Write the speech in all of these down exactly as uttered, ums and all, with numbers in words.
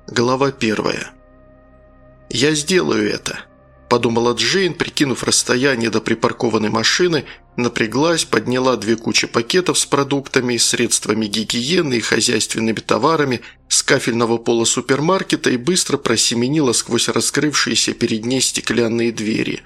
Глава первая. «Я сделаю это», – подумала Джейн, прикинув расстояние до припаркованной машины, напряглась, подняла две кучи пакетов с продуктами, средствами гигиены и хозяйственными товарами с кафельного пола супермаркета и быстро просеменила сквозь раскрывшиеся перед ней стеклянные двери.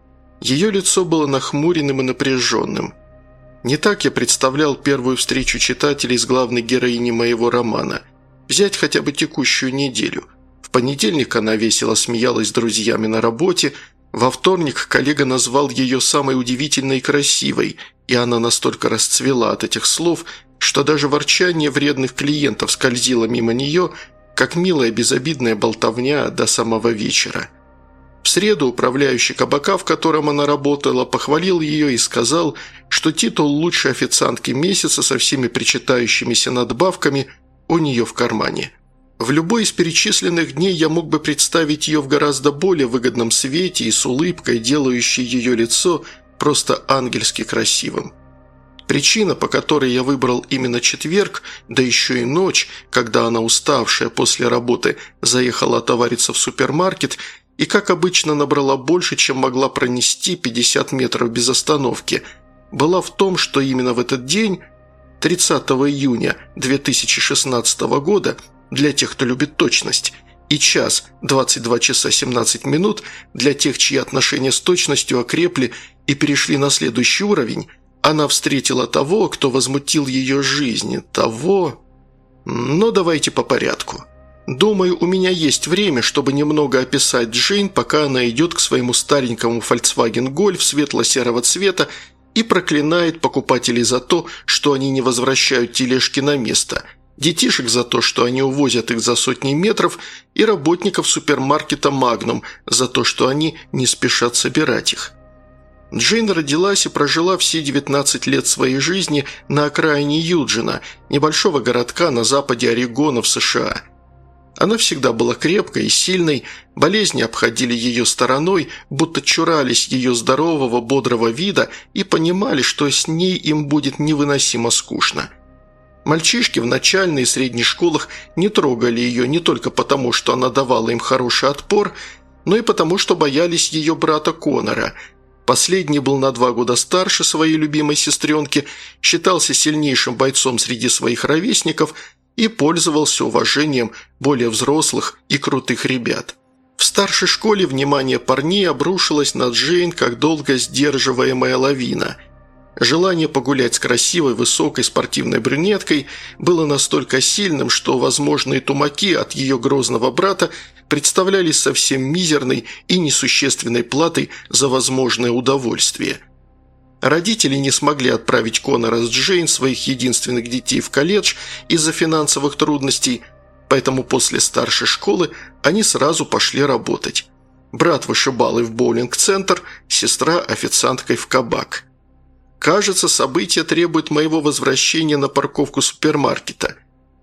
Ее лицо было нахмуренным и напряженным. Не так я представлял первую встречу читателей с главной героиней моего романа. Взять хотя бы текущую неделю. В понедельник она весело смеялась с друзьями на работе, во вторник коллега назвал ее самой удивительной и красивой, и она настолько расцвела от этих слов, что даже ворчание вредных клиентов скользило мимо нее, как милая безобидная болтовня до самого вечера. В среду управляющий кабака, в котором она работала, похвалил ее и сказал, что титул лучшей официантки месяца со всеми причитающимися надбавками у нее в кармане. В любой из перечисленных дней я мог бы представить ее в гораздо более выгодном свете и с улыбкой, делающей ее лицо просто ангельски красивым. Причина, по которой я выбрал именно четверг, да еще и ночь, когда она, уставшая после работы, заехала отовариться в супермаркет и, как обычно, набрала больше, чем могла пронести пятьдесят метров без остановки, была в том, что именно в этот день, тридцатого июня две тысячи шестнадцатого года, для тех, кто любит точность, и час двадцать два часа семнадцать минут для тех, чьи отношения с точностью окрепли и перешли на следующий уровень, она встретила того, кто возмутил ее жизнь, того… Но давайте по порядку. Думаю, у меня есть время, чтобы немного описать Джейн, пока она идет к своему старенькому Volkswagen Golf светло-серого цвета и проклинает покупателей за то, что они не возвращают тележки на место, детишек за то, что они увозят их за сотни метров, и работников супермаркета «Магнум» за то, что они не спешат собирать их. Джейн родилась и прожила все девятнадцать лет своей жизни на окраине Юджина, небольшого городка на западе Орегона в США. Она всегда была крепкой и сильной, болезни обходили ее стороной, будто чурались ее здорового, бодрого вида и понимали, что с ней им будет невыносимо скучно. Мальчишки в начальной и средней школах не трогали ее не только потому, что она давала им хороший отпор, но и потому, что боялись ее брата Конора. Последний был на два года старше своей любимой сестренки, считался сильнейшим бойцом среди своих ровесников и пользовался уважением более взрослых и крутых ребят. В старшей школе внимание парней обрушилось на Джейн как долго сдерживаемая лавина. Желание погулять с красивой, высокой спортивной брюнеткой было настолько сильным, что возможные тумаки от ее грозного брата представлялись совсем мизерной и несущественной платой за возможное удовольствие. Родители не смогли отправить Конора с Джейн, своих единственных детей, в колледж из-за финансовых трудностей, поэтому после старшей школы они сразу пошли работать. Брат вышибалой в боулинг-центр, сестра официанткой в кабак. Кажется, событие требует моего возвращения на парковку супермаркета.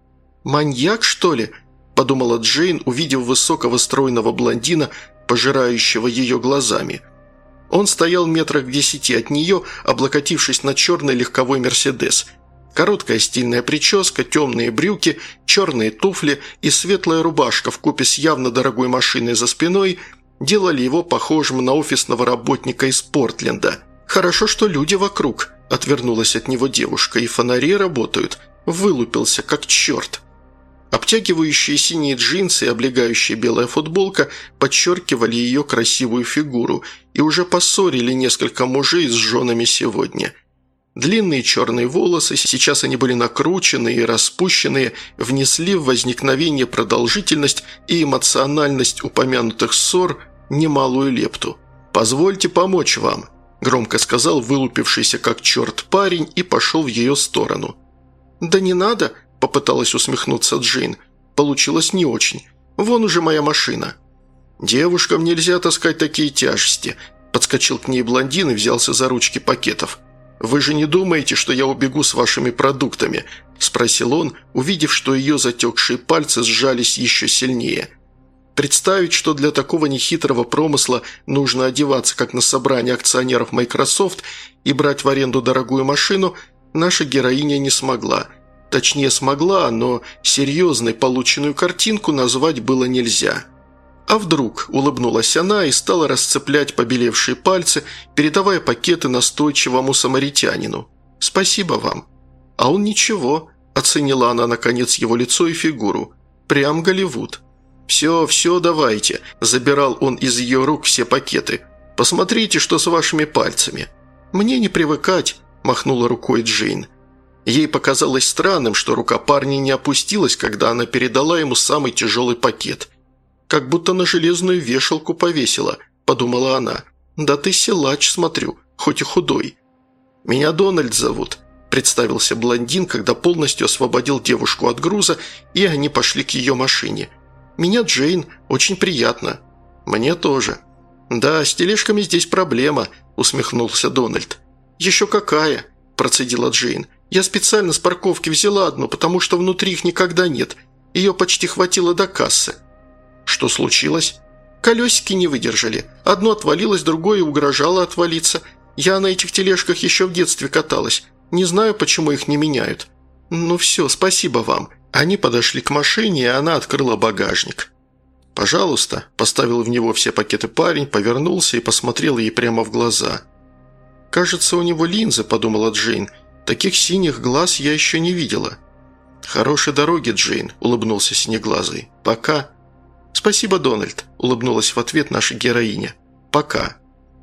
«Маньяк, что ли?» – подумала Джейн, увидев высокого стройного блондина, пожирающего ее глазами. Он стоял метрах в десяти от нее, облокотившись на черный легковой «Мерседес». Короткая стильная прическа, темные брюки, черные туфли и светлая рубашка вкупе с явно дорогой машиной за спиной делали его похожим на офисного работника из Портленда. «Хорошо, что люди вокруг», – отвернулась от него девушка, – «и фонари работают». Вылупился, как черт. Обтягивающие синие джинсы и облегающая белая футболка подчеркивали ее красивую фигуру и уже поссорили несколько мужей с женами сегодня. Длинные черные волосы, сейчас они были накрученные и распущенные, внесли в возникновение продолжительность и эмоциональность упомянутых ссор немалую лепту. «Позвольте помочь вам», – громко сказал вылупившийся как черт парень и пошел в ее сторону. «Да не надо», – попыталась усмехнуться Джейн. «Получилось не очень. Вон уже моя машина». «Девушкам нельзя таскать такие тяжести», – подскочил к ней блондин и взялся за ручки пакетов. «Вы же не думаете, что я убегу с вашими продуктами?» – спросил он, увидев, что ее затекшие пальцы сжались еще сильнее. Представить, что для такого нехитрого промысла нужно одеваться, как на собрании акционеров Microsoft, и брать в аренду дорогую машину, наша героиня не смогла. Точнее, смогла, но серьезной полученную картинку назвать было нельзя. «А вдруг?» – улыбнулась она и стала расцеплять побелевшие пальцы, передавая пакеты настойчивому самаритянину. «Спасибо вам». «А он ничего», – оценила она, наконец, его лицо и фигуру. «Прям Голливуд». «Все, все, давайте», – забирал он из ее рук все пакеты. «Посмотрите, что с вашими пальцами». «Мне не привыкать», – махнула рукой Джейн. Ей показалось странным, что рука парня не опустилась, когда она передала ему самый тяжелый пакет. «Как будто на железную вешалку повесила», – подумала она. «Да ты силач, смотрю, хоть и худой». «Меня Дональд зовут», – представился блондин, когда полностью освободил девушку от груза, и они пошли к ее машине. «Меня Джейн, очень приятно». «Мне тоже». «Да, с тележками здесь проблема», – усмехнулся Дональд. «Еще какая», – процедила Джейн. «Я специально с парковки взяла одну, потому что внутри их никогда нет. Ее почти хватило до кассы». «Что случилось?» «Колесики не выдержали. Одно отвалилось, другое угрожало отвалиться. Я на этих тележках еще в детстве каталась. Не знаю, почему их не меняют». «Ну все, спасибо вам». Они подошли к машине, и она открыла багажник. «Пожалуйста», – поставил в него все пакеты парень, повернулся и посмотрел ей прямо в глаза. «Кажется, у него линзы», – подумала Джейн. «Таких синих глаз я еще не видела». «Хорошей дороги, Джейн», – улыбнулся синеглазый. «Пока». «Спасибо, Дональд», – улыбнулась в ответ наша героиня. «Пока».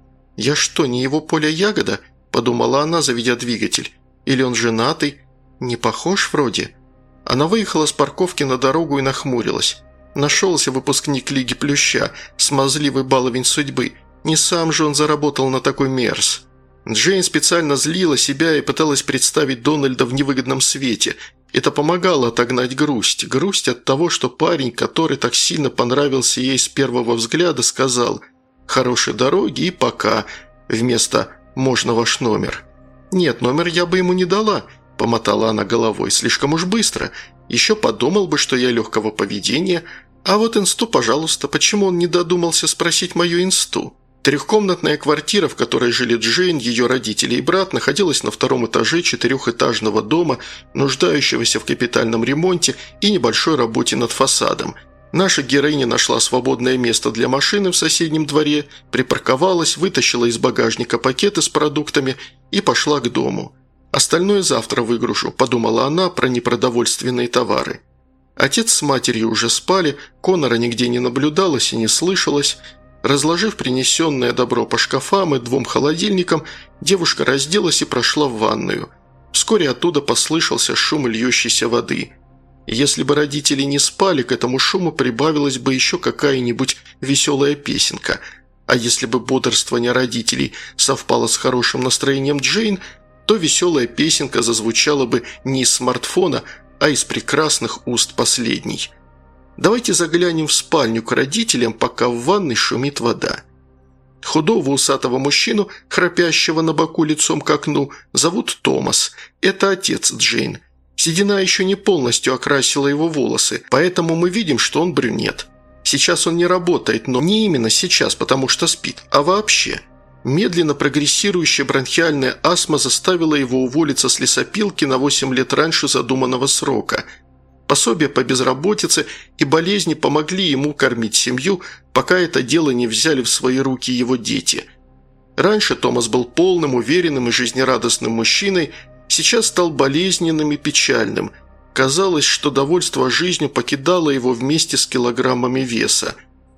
«Я что, не его поле ягода?» – подумала она, заведя двигатель. «Или он женатый? Не похож вроде?» Она выехала с парковки на дорогу и нахмурилась. Нашелся выпускник Лиги Плюща, смазливый баловень судьбы. Не сам же он заработал на такой мерз. Джейн специально злила себя и пыталась представить Дональда в невыгодном свете. Это помогало отогнать грусть. Грусть от того, что парень, который так сильно понравился ей с первого взгляда, сказал «хорошей дороги и пока» вместо «можно ваш номер». «Нет, номер я бы ему не дала», – помотала она головой, – «слишком уж быстро. Еще подумал бы, что я легкого поведения. А вот инсту, пожалуйста, почему он не додумался спросить мою инсту?» Трехкомнатная квартира, в которой жили Джейн, ее родители и брат, находилась на втором этаже четырехэтажного дома, нуждающегося в капитальном ремонте и небольшой работе над фасадом. Наша героиня нашла свободное место для машины в соседнем дворе, припарковалась, вытащила из багажника пакеты с продуктами и пошла к дому. «Остальное завтра выгружу», – подумала она про непродовольственные товары. Отец с матерью уже спали, Конора нигде не наблюдалось и не слышалось. Разложив принесенное добро по шкафам и двум холодильникам, девушка разделась и прошла в ванную. Вскоре оттуда послышался шум льющейся воды. Если бы родители не спали, к этому шуму прибавилась бы еще какая-нибудь веселая песенка. А если бы бодрствование родителей совпало с хорошим настроением Джейн, то веселая песенка зазвучала бы не из смартфона, а из прекрасных уст последней. Давайте заглянем в спальню к родителям, пока в ванной шумит вода. Худого усатого мужчину, храпящего на боку лицом к окну, зовут Томас. Это отец Джейн. Седина еще не полностью окрасила его волосы, поэтому мы видим, что он брюнет. Сейчас он не работает, но не именно сейчас, потому что спит, а вообще. Медленно прогрессирующая бронхиальная астма заставила его уволиться с лесопилки на восемь лет раньше задуманного срока. Пособия по безработице и болезни помогли ему кормить семью, пока это дело не взяли в свои руки его дети. Раньше Томас был полным, уверенным и жизнерадостным мужчиной, сейчас стал болезненным и печальным. Казалось, что довольство жизнью покидало его вместе с килограммами веса.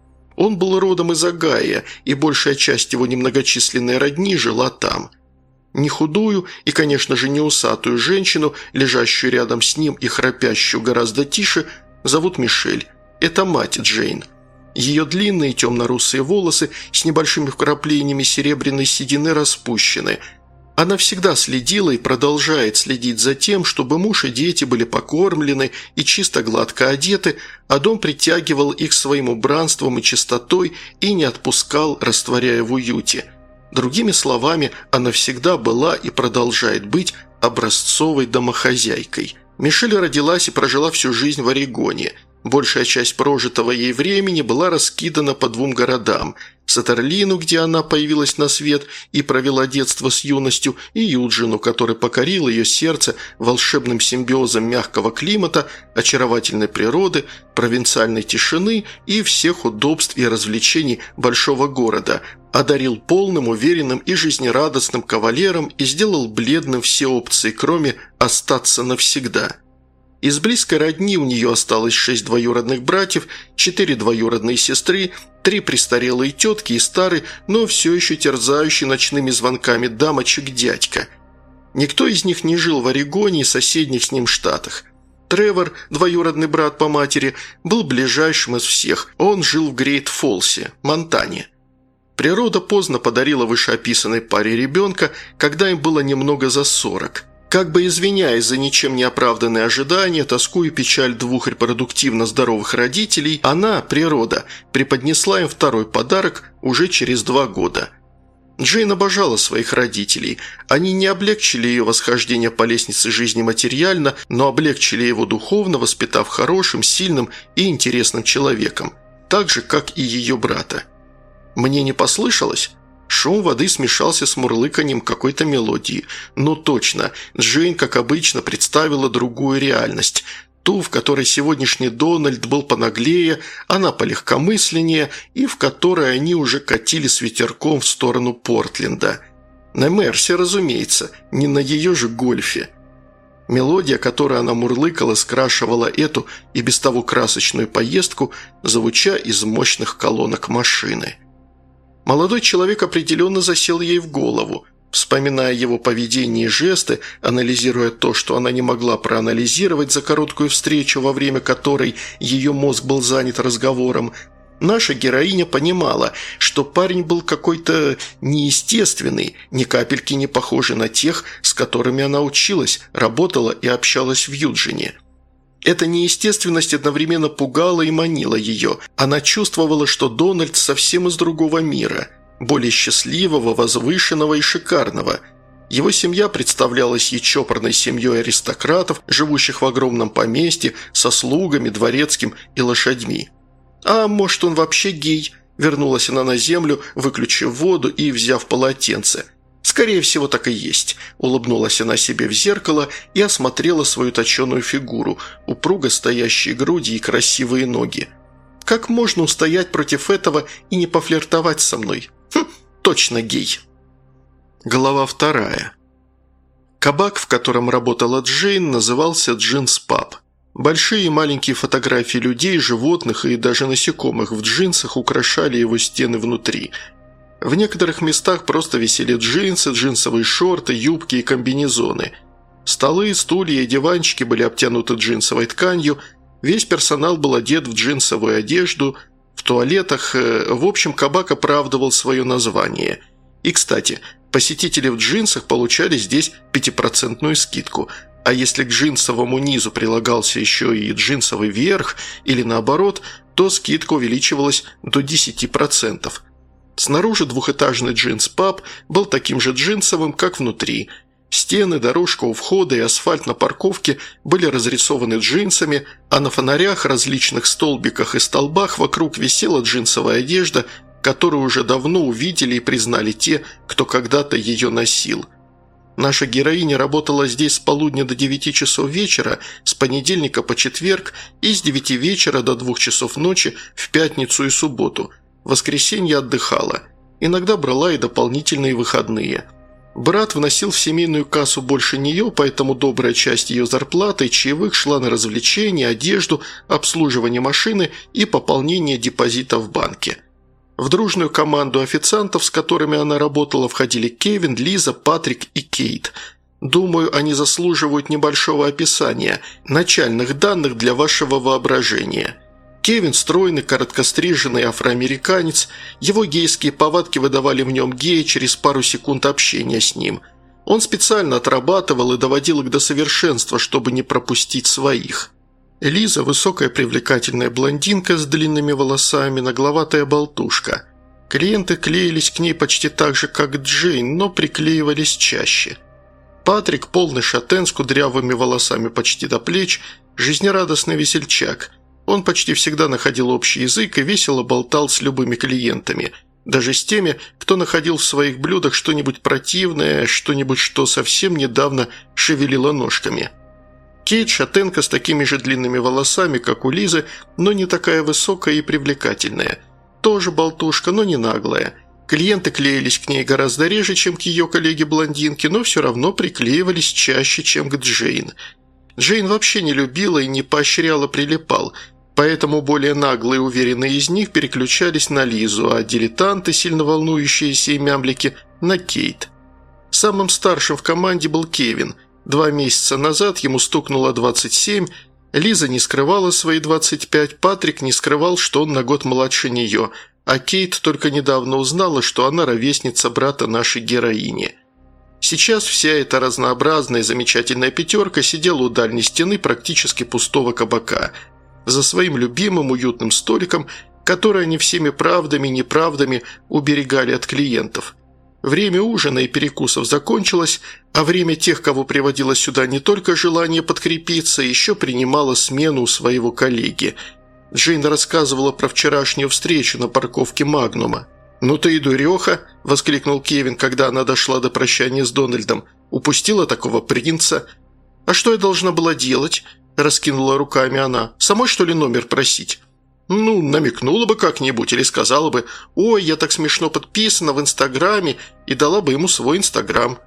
Он был родом из Огайо, и большая часть его немногочисленной родни жила там. Не худую и, конечно же, не усатую женщину, лежащую рядом с ним и храпящую гораздо тише, зовут Мишель. Это мать Джейн. Ее длинные темно-русые волосы с небольшими вкраплениями серебряной седины распущены. Она всегда следила и продолжает следить за тем, чтобы муж и дети были покормлены и чисто гладко одеты, а дом притягивал их своим убранством и чистотой и не отпускал, растворяя в уюте. Другими словами, она всегда была и продолжает быть образцовой домохозяйкой. Мишель родилась и прожила всю жизнь в Орегоне. Большая часть прожитого ей времени была раскидана по двум городам – Сатерлину, где она появилась на свет и провела детство с юностью, и Юджину, который покорил ее сердце волшебным симбиозом мягкого климата, очаровательной природы, провинциальной тишины и всех удобств и развлечений большого города, одарил полным, уверенным и жизнерадостным кавалером и сделал бледным все опции, кроме «остаться навсегда». Из близкой родни у нее осталось шесть двоюродных братьев, четыре двоюродные сестры, три престарелые тетки и старый, но все еще терзающий ночными звонками дамочек дядька. Никто из них не жил в Орегоне и соседних с ним штатах. Тревор, двоюродный брат по матери, был ближайшим из всех. Он жил в Грейт-Фолсе, Монтане. Природа поздно подарила вышеописанной паре ребенка, когда им было немного за сорок. Как бы извиняясь за ничем не оправданные ожидания, тоску и печаль двух репродуктивно здоровых родителей, она, природа, преподнесла им второй подарок уже через два года. Джейн обожала своих родителей. Они не облегчили ее восхождение по лестнице жизни материально, но облегчили его духовно, воспитав хорошим, сильным и интересным человеком, так же, как и ее брата. Мне не послышалось? Шум воды смешался с мурлыканьем какой-то мелодии. Ну точно, Джейн, как обычно, представила другую реальность. Ту, в которой сегодняшний Дональд был понаглее, она полегкомысленнее и в которой они уже катили с ветерком в сторону Портленда. На Мерсе, разумеется, не на ее же гольфе. Мелодия, которую она мурлыкала, скрашивала эту и без того красочную поездку, звуча из мощных колонок машины. Молодой человек определенно засел ей в голову. Вспоминая его поведение и жесты, анализируя то, что она не могла проанализировать за короткую встречу, во время которой ее мозг был занят разговором, наша героиня понимала, что парень был какой-то неестественный, ни капельки не похожий на тех, с которыми она училась, работала и общалась в Юджине. Эта неестественность одновременно пугала и манила ее. Она чувствовала, что Дональд совсем из другого мира, более счастливого, возвышенного и шикарного. Его семья представлялась ей чопорной семьей аристократов, живущих в огромном поместье, со слугами, дворецким и лошадьми. «А может, он вообще гей?» – вернулась она на землю, выключив воду и взяв полотенце. «Скорее всего, так и есть», – улыбнулась она себе в зеркало и осмотрела свою точеную фигуру, упруго стоящие груди и красивые ноги. «Как можно устоять против этого и не пофлиртовать со мной? Хм, точно гей». Глава вторая. Кабак, в котором работала Джейн, назывался «Джинс Паб». Большие и маленькие фотографии людей, животных и даже насекомых в джинсах украшали его стены внутри – в некоторых местах просто висели джинсы, джинсовые шорты, юбки и комбинезоны. Столы, стулья и диванчики были обтянуты джинсовой тканью, весь персонал был одет в джинсовую одежду, в туалетах, в общем, кабак оправдывал свое название. И, кстати, посетители в джинсах получали здесь пятипроцентную скидку, а если к джинсовому низу прилагался еще и джинсовый верх или наоборот, то скидка увеличивалась до десяти процентов. Снаружи двухэтажный джинс-паб был таким же джинсовым, как внутри. Стены, дорожка у входа и асфальт на парковке были разрисованы джинсами, а на фонарях, различных столбиках и столбах вокруг висела джинсовая одежда, которую уже давно увидели и признали те, кто когда-то ее носил. Наша героиня работала здесь с полудня до девяти часов вечера, с понедельника по четверг и с девяти вечера до двух часов ночи в пятницу и субботу. В воскресенье отдыхала. Иногда брала и дополнительные выходные. Брат вносил в семейную кассу больше нее, поэтому добрая часть ее зарплаты и чаевых шла на развлечения, одежду, обслуживание машины и пополнение депозита в банке. В дружную команду официантов, с которыми она работала, входили Кевин, Лиза, Патрик и Кейт. Думаю, они заслуживают небольшого описания, начальных данных для вашего воображения. Кевин – стройный, короткостриженный афроамериканец. Его гейские повадки выдавали в нем гея через пару секунд общения с ним. Он специально отрабатывал и доводил их до совершенства, чтобы не пропустить своих. Лиза – высокая привлекательная блондинка с длинными волосами, нагловатая болтушка. Клиенты клеились к ней почти так же, как Джейн, но приклеивались чаще. Патрик – полный шатен с кудрявыми волосами почти до плеч, жизнерадостный весельчак – Он почти всегда находил общий язык и весело болтал с любыми клиентами, даже с теми, кто находил в своих блюдах что-нибудь противное, что-нибудь, что совсем недавно шевелило ножками. Кейт – шатенка с такими же длинными волосами, как у Лизы, но не такая высокая и привлекательная. Тоже болтушка, но не наглая. Клиенты клеились к ней гораздо реже, чем к ее коллеге-блондинке, но все равно приклеивались чаще, чем к Джейн. Джейн вообще не любила и не поощряла прилипал, поэтому более наглые и уверенные из них переключались на Лизу, а дилетанты, сильно волнующиеся и мямлики, на Кейт. Самым старшим в команде был Кевин. Два месяца назад ему стукнуло двадцать семь, Лиза не скрывала свои двадцать пять, Патрик не скрывал, что он на год младше нее, а Кейт только недавно узнала, что она ровесница брата нашей героини. Сейчас вся эта разнообразная замечательная пятерка сидела у дальней стены практически пустого кабака, за своим любимым уютным столиком, который они всеми правдами и неправдами уберегали от клиентов. Время ужина и перекусов закончилось, а время тех, кого приводило сюда не только желание подкрепиться, еще принимало смену у своего коллеги. Джейн рассказывала про вчерашнюю встречу на парковке Магнума. «Ну ты и дуреха!» – воскликнул Кевин, когда она дошла до прощания с Дональдом. «Упустила такого принца!» «А что я должна была делать?» – раскинула руками она. «Самой, что ли, номер просить?» «Ну, намекнула бы как-нибудь или сказала бы: «Ой, я так смешно подписана в Инстаграме», и дала бы ему свой Инстаграм.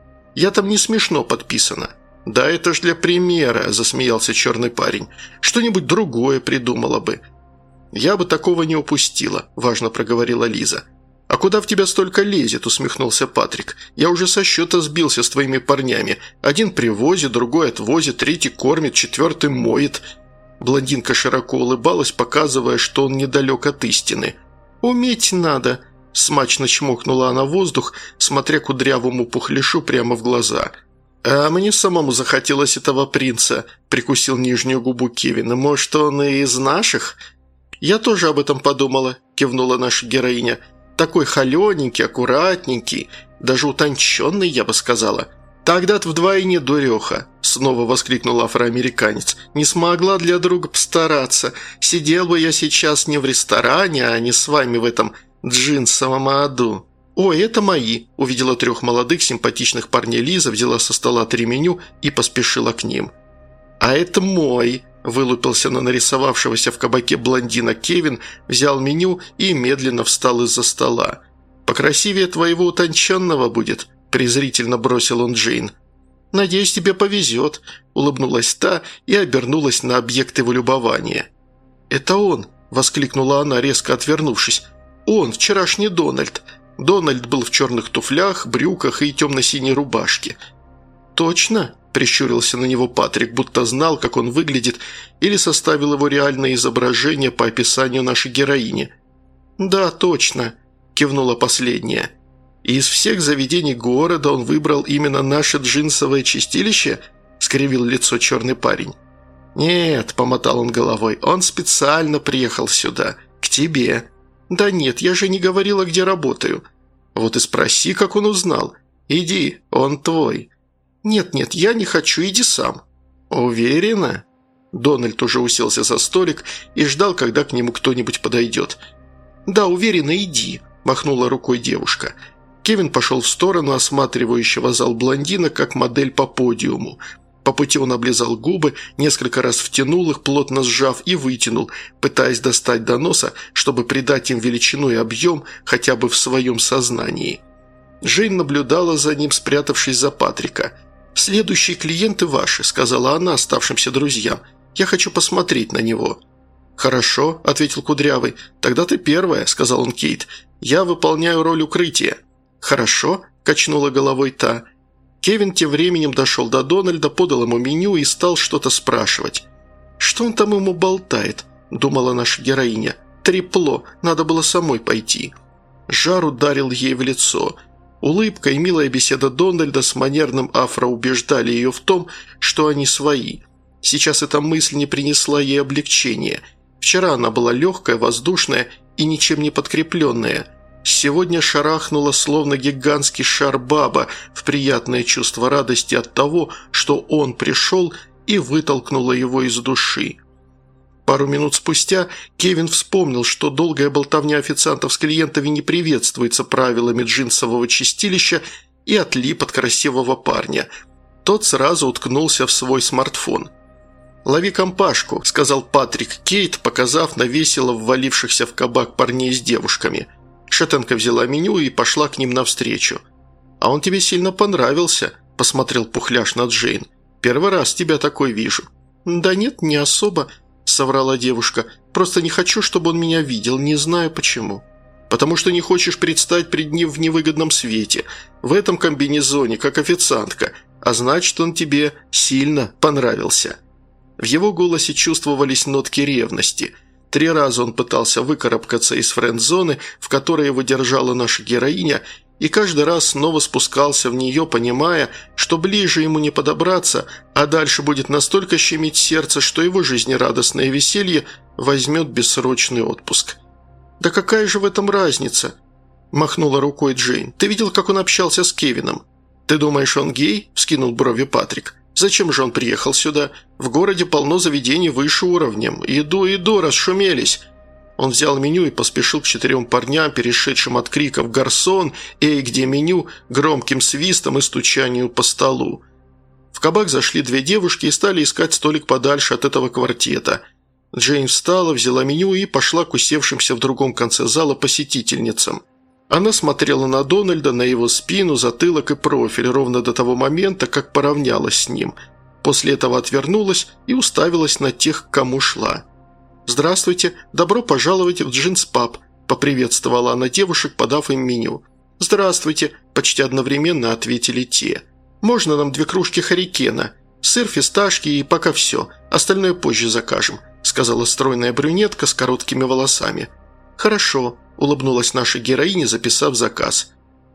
«Я там не смешно подписана». «Да это ж для примера», – засмеялся черный парень. «Что-нибудь другое придумала бы». «Я бы такого не упустила», – важно проговорила Лиза. «А куда в тебя столько лезет?» – усмехнулся Патрик. «Я уже со счета сбился с твоими парнями. Один привозит, другой отвозит, третий кормит, четвертый моет». Блондинка широко улыбалась, показывая, что он недалек от истины. «Уметь надо», – смачно чмокнула она воздух, смотря кудрявому пухляшу прямо в глаза. «А мне самому захотелось этого принца», – прикусил нижнюю губу Кевина. «Может, он и из наших?» «Я тоже об этом подумала», – кивнула наша героиня. «Такой холененький, аккуратненький, даже утонченный, я бы сказала». «Тогда-то вдвойне дуреха», – снова воскликнул афроамериканец. «Не смогла для друга постараться. Сидел бы я сейчас не в ресторане, а не с вами в этом джинсовом аду». «Ой, это мои», – увидела трех молодых симпатичных парней Лиза, взяла со стола три меню и поспешила к ним. «А это мой», – вылупился на нарисовавшегося в кабаке блондина Кевин, взял меню и медленно встал из-за стола. «Покрасивее твоего утонченного будет», – презрительно бросил он Джейн. «Надеюсь, тебе повезет», – улыбнулась та и обернулась на объект его любования. «Это он», – воскликнула она, резко отвернувшись. «Он, вчерашний Дональд». Дональд был в черных туфлях, брюках и темно-синей рубашке. «Точно?» – прищурился на него Патрик, будто знал, как он выглядит, или составил его реальное изображение по описанию нашей героини. «Да, точно», – кивнула последняя. «И из всех заведений города он выбрал именно наше джинсовое чистилище?» – скривил лицо черный парень. «Нет», – помотал он головой, – «он специально приехал сюда, к тебе». «Да нет, я же не говорила, где работаю». «Вот и спроси, как он узнал. Иди, он твой». «Нет-нет, я не хочу, иди сам». «Уверена?» Дональд уже уселся за столик и ждал, когда к нему кто-нибудь подойдет. «Да, уверена, иди», – махнула рукой девушка. Кевин пошел в сторону осматривающего зал блондина, как модель по подиуму. По пути он облизал губы, несколько раз втянул их, плотно сжав, и вытянул, пытаясь достать до носа, чтобы придать им величину и объем хотя бы в своем сознании. Джейн наблюдала за ним, спрятавшись за Патрика. «Следующие клиенты ваши», – сказала она оставшимся друзьям. «Я хочу посмотреть на него». «Хорошо», – ответил Кудрявый. «Тогда ты первая», – сказал он Кейт. «Я выполняю роль укрытия». «Хорошо», – качнула головой та. Кевин тем временем дошел до Дональда, подал ему меню и стал что-то спрашивать. «Что он там ему болтает?» – думала наша героиня. «Трепло, надо было самой пойти». Жар ударил ей в лицо. Улыбка и милая беседа Дональда с манерным афро убеждали ее в том, что они свои. Сейчас эта мысль не принесла ей облегчения. Вчера она была легкая, воздушная и ничем не подкрепленная. Сегодня шарахнула, словно гигантский шар баба, в приятное чувство радости от того, что он пришел и вытолкнула его из души. Пару минут спустя Кевин вспомнил, что долгая болтовня официантов с клиентами не приветствуется правилами джинсового чистилища, и отлип от красивого парня. Тот сразу уткнулся в свой смартфон. «Лови компашку», – сказал Патрик Кейт, показав на весело ввалившихся в кабак парней с девушками. Шатенка взяла меню и пошла к ним навстречу. «А он тебе сильно понравился», – посмотрел Пухляш на Джейн. «Первый раз тебя такой вижу». «Да нет, не особо», – соврала девушка. «Просто не хочу, чтобы он меня видел, не знаю почему». «Потому что не хочешь предстать пред ним в невыгодном свете, в этом комбинезоне, как официантка, а значит, он тебе сильно понравился». В его голосе чувствовались нотки ревности. Три раза он пытался выкарабкаться из френд-зоны, в которой его держала наша героиня, и каждый раз снова спускался в нее, понимая, что ближе ему не подобраться, а дальше будет настолько щемить сердце, что его жизнерадостное веселье возьмет бессрочный отпуск. «Да какая же в этом разница?» – махнула рукой Джейн. «Ты видел, как он общался с Кевином?» «Ты думаешь, он гей?» – вскинул брови Патрик. «Зачем же он приехал сюда? В городе полно заведений выше уровнем. Иду, иду, расшумелись!» Он взял меню и поспешил к четырем парням, перешедшим от криков «Гарсон!» «Эй, где меню?» громким свистом и стучанию по столу. В кабак зашли две девушки и стали искать столик подальше от этого квартета. Джейн встала, взяла меню и пошла к усевшимся в другом конце зала посетительницам. Она смотрела на Дональда, на его спину, затылок и профиль ровно до того момента, как поравнялась с ним. После этого отвернулась и уставилась на тех, к кому шла. «Здравствуйте, добро пожаловать в Джинс Паб», – поприветствовала она девушек, подав им меню. «Здравствуйте», – почти одновременно ответили те. «Можно нам две кружки Харрикена? Сыр, фисташки и пока все, остальное позже закажем», – сказала стройная брюнетка с короткими волосами. «Хорошо», – улыбнулась наша героиня, записав заказ.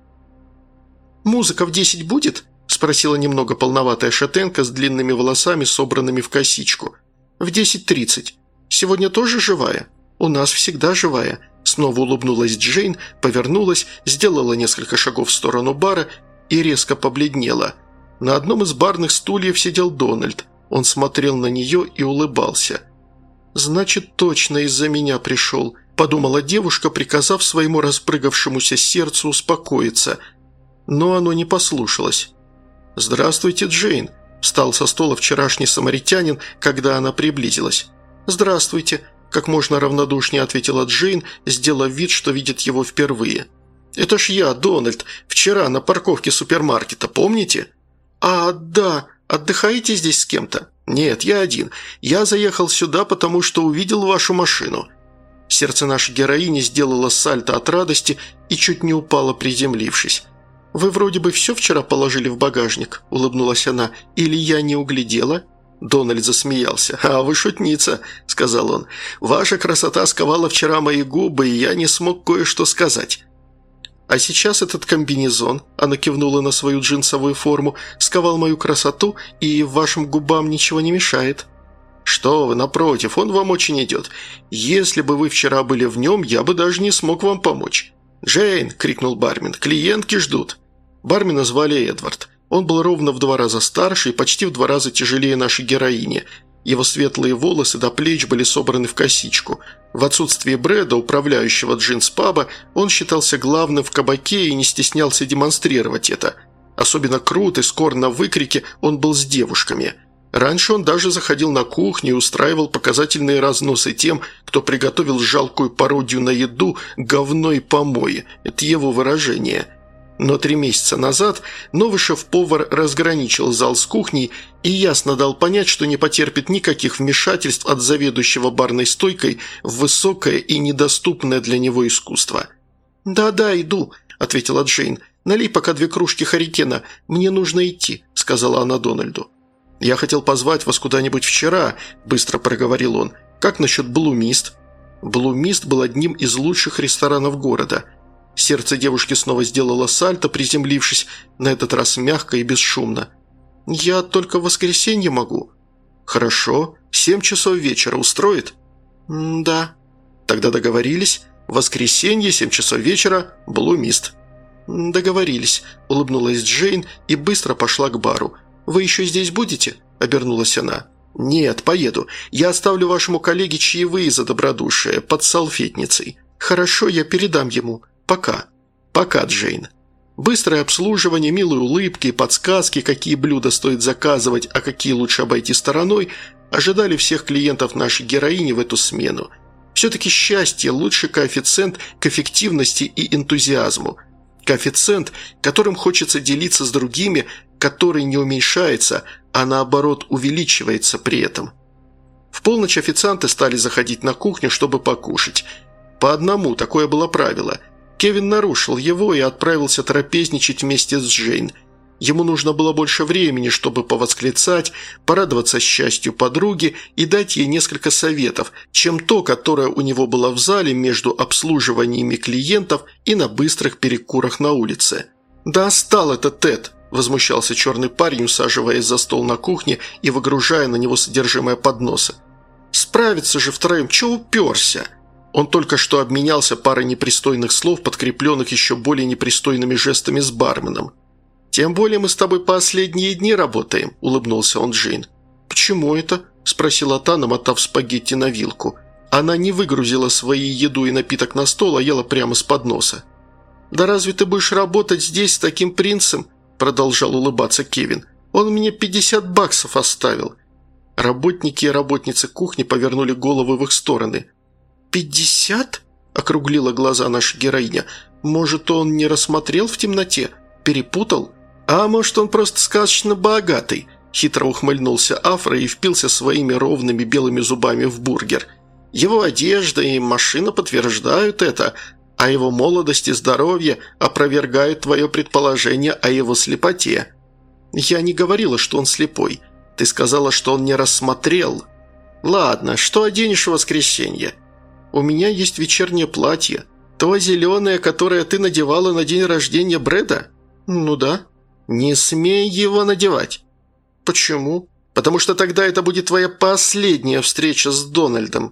«Музыка в десять будет?» – спросила немного полноватая шатенка с длинными волосами, собранными в косичку. «В десять тридцать. Сегодня тоже живая?» «У нас всегда живая», – снова улыбнулась Джейн, повернулась, сделала несколько шагов в сторону бара и резко побледнела. На одном из барных стульев сидел Дональд. Он смотрел на нее и улыбался. «Значит, точно из-за меня пришел», – подумала девушка, приказав своему распрыгавшемуся сердцу успокоиться. Но оно не послушалось. «Здравствуйте, Джейн», – встал со стола вчерашний самаритянин, когда она приблизилась. «Здравствуйте», – как можно равнодушнее ответила Джейн, сделав вид, что видит его впервые. «Это ж я, Дональд, вчера на парковке супермаркета, помните?» «А, да, отдыхаете здесь с кем-то?» «Нет, я один. Я заехал сюда, потому что увидел вашу машину». Сердце нашей героини сделало сальто от радости и чуть не упало, приземлившись. «Вы вроде бы все вчера положили в багажник», – улыбнулась она. «Или я не углядела?» Дональд засмеялся. «А вы шутница», – сказал он. «Ваша красота сковала вчера мои губы, и я не смог кое-что сказать». «А сейчас этот комбинезон», – она кивнула на свою джинсовую форму, – «сковал мою красоту, и вашим губам ничего не мешает». «Что вы, напротив, он вам очень идет. Если бы вы вчера были в нем, я бы даже не смог вам помочь». «Джейн!» – крикнул бармен. «Клиентки ждут». Бармена звали Эдвард. Он был ровно в два раза старше и почти в два раза тяжелее нашей героини. Его светлые волосы до плеч были собраны в косичку. В отсутствие Брэда, управляющего джинс-паба, он считался главным в кабаке и не стеснялся демонстрировать это. Особенно крут и скор на выкрике он был с девушками. Раньше он даже заходил на кухню и устраивал показательные разносы тем, кто приготовил жалкую пародию на еду «говно и помои». Это его выражение. Но три месяца назад новый шеф-повар разграничил зал с кухней и ясно дал понять, что не потерпит никаких вмешательств от заведующего барной стойкой в высокое и недоступное для него искусство. «Да-да, иду», – ответила Джейн. «Налей пока две кружки Харрикена. Мне нужно идти», – сказала она Дональду. «Я хотел позвать вас куда-нибудь вчера», – быстро проговорил он. «Как насчет Блумист?» Блумист был одним из лучших ресторанов города. Сердце девушки снова сделало сальто, приземлившись, на этот раз мягко и бесшумно. «Я только в воскресенье могу». «Хорошо. Семь часов вечера устроит?» «Да». «Тогда договорились. Воскресенье, семь часов вечера, Блумист». «Договорились», – улыбнулась Джейн и быстро пошла к бару. «Вы еще здесь будете?» – обернулась она. «Нет, поеду. Я оставлю вашему коллеге чаевые за добродушие под салфетницей». «Хорошо, я передам ему. Пока». «Пока, Джейн». Быстрое обслуживание, милые улыбки, подсказки, какие блюда стоит заказывать, а какие лучше обойти стороной, ожидали всех клиентов нашей героини в эту смену. Все-таки счастье – лучший коэффициент к эффективности и энтузиазму. Коэффициент, которым хочется делиться с другими, который не уменьшается, а наоборот увеличивается при этом. В полночь официанты стали заходить на кухню, чтобы покушать. По одному, такое было правило. Кевин нарушил его и отправился трапезничать вместе с Джейн. Ему нужно было больше времени, чтобы повосклицать, порадоваться счастью подруги и дать ей несколько советов, чем то, которое у него было в зале между обслуживаниями клиентов и на быстрых перекурах на улице. «Да остал это Тед!» – возмущался черный парень, усаживаясь за стол на кухне и выгружая на него содержимое подноса. «Справиться же втроем, чего уперся?» Он только что обменялся парой непристойных слов, подкрепленных еще более непристойными жестами с барменом. «Тем более мы с тобой последние дни работаем», – улыбнулся он Джейн. «Почему это?» – спросила та, намотав спагетти на вилку. Она не выгрузила свои еду и напиток на стол, а ела прямо с подноса. «Да разве ты будешь работать здесь с таким принцем?» – продолжал улыбаться Кевин. «Он мне пятьдесят баксов оставил». Работники и работницы кухни повернули головы в их стороны. «Пятьдесят?» – округлила глаза наша героиня. «Может, он не рассмотрел в темноте? Перепутал? А может, он просто сказочно богатый?» – хитро ухмыльнулся Афро и впился своими ровными белыми зубами в бургер. «Его одежда и машина подтверждают это, а его молодость и здоровье опровергают твое предположение о его слепоте». «Я не говорила, что он слепой. Ты сказала, что он не рассмотрел». «Ладно, что оденешь в воскресенье?» «У меня есть вечернее платье. То зеленое, которое ты надевала на день рождения Брэда?» «Ну да». «Не смей его надевать». «Почему?» «Потому что тогда это будет твоя последняя встреча с Дональдом».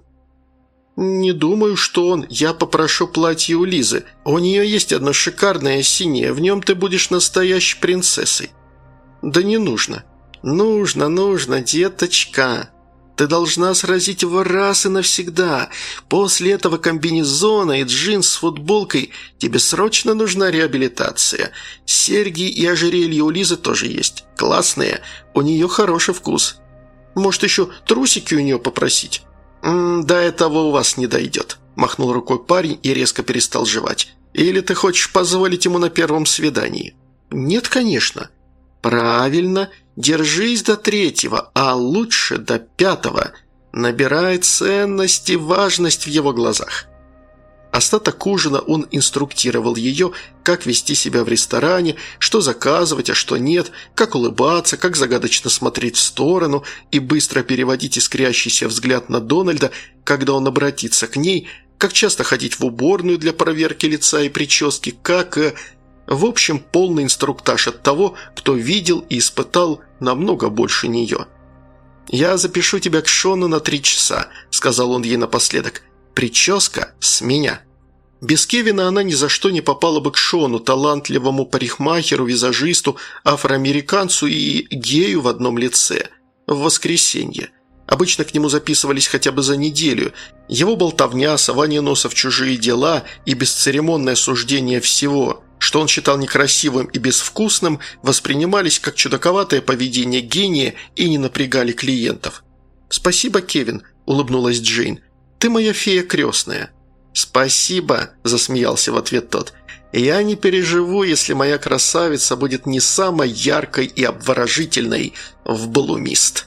«Не думаю, что он. Я попрошу платье у Лизы. У нее есть одно шикарное синее. В нем ты будешь настоящей принцессой». «Да не нужно». «Нужно, нужно, деточка. Ты должна сразить его раз и навсегда. После этого комбинезона и джинс с футболкой тебе срочно нужна реабилитация. Серьги и ожерелье у Лизы тоже есть. Классные. У нее хороший вкус. Может, еще трусики у нее попросить?» «М-м, «До этого у вас не дойдет», – махнул рукой парень и резко перестал жевать. «Или ты хочешь позволить ему на первом свидании?» «Нет, конечно». «Правильно. Держись до третьего, а лучше до пятого. Набирай ценность и важность в его глазах». Остаток ужина он инструктировал ее, как вести себя в ресторане, что заказывать, а что нет, как улыбаться, как загадочно смотреть в сторону и быстро переводить искрящийся взгляд на Дональда, когда он обратится к ней, как часто ходить в уборную для проверки лица и прически, как... В общем, полный инструктаж от того, кто видел и испытал намного больше нее. «Я запишу тебя к Шону на три часа», – сказал он ей напоследок. «Прическа с меня». Без Кевина она ни за что не попала бы к Шону, талантливому парикмахеру, визажисту, афроамериканцу и гею в одном лице. В воскресенье. Обычно к нему записывались хотя бы за неделю. Его болтовня, сование носа в чужие дела и бесцеремонное суждение всего – что он считал некрасивым и безвкусным, воспринимались как чудаковатое поведение гения и не напрягали клиентов. «Спасибо, Кевин», – улыбнулась Джейн. «Ты моя фея крестная». «Спасибо», – засмеялся в ответ тот. «Я не переживу, если моя красавица будет не самой яркой и обворожительной в Блумист».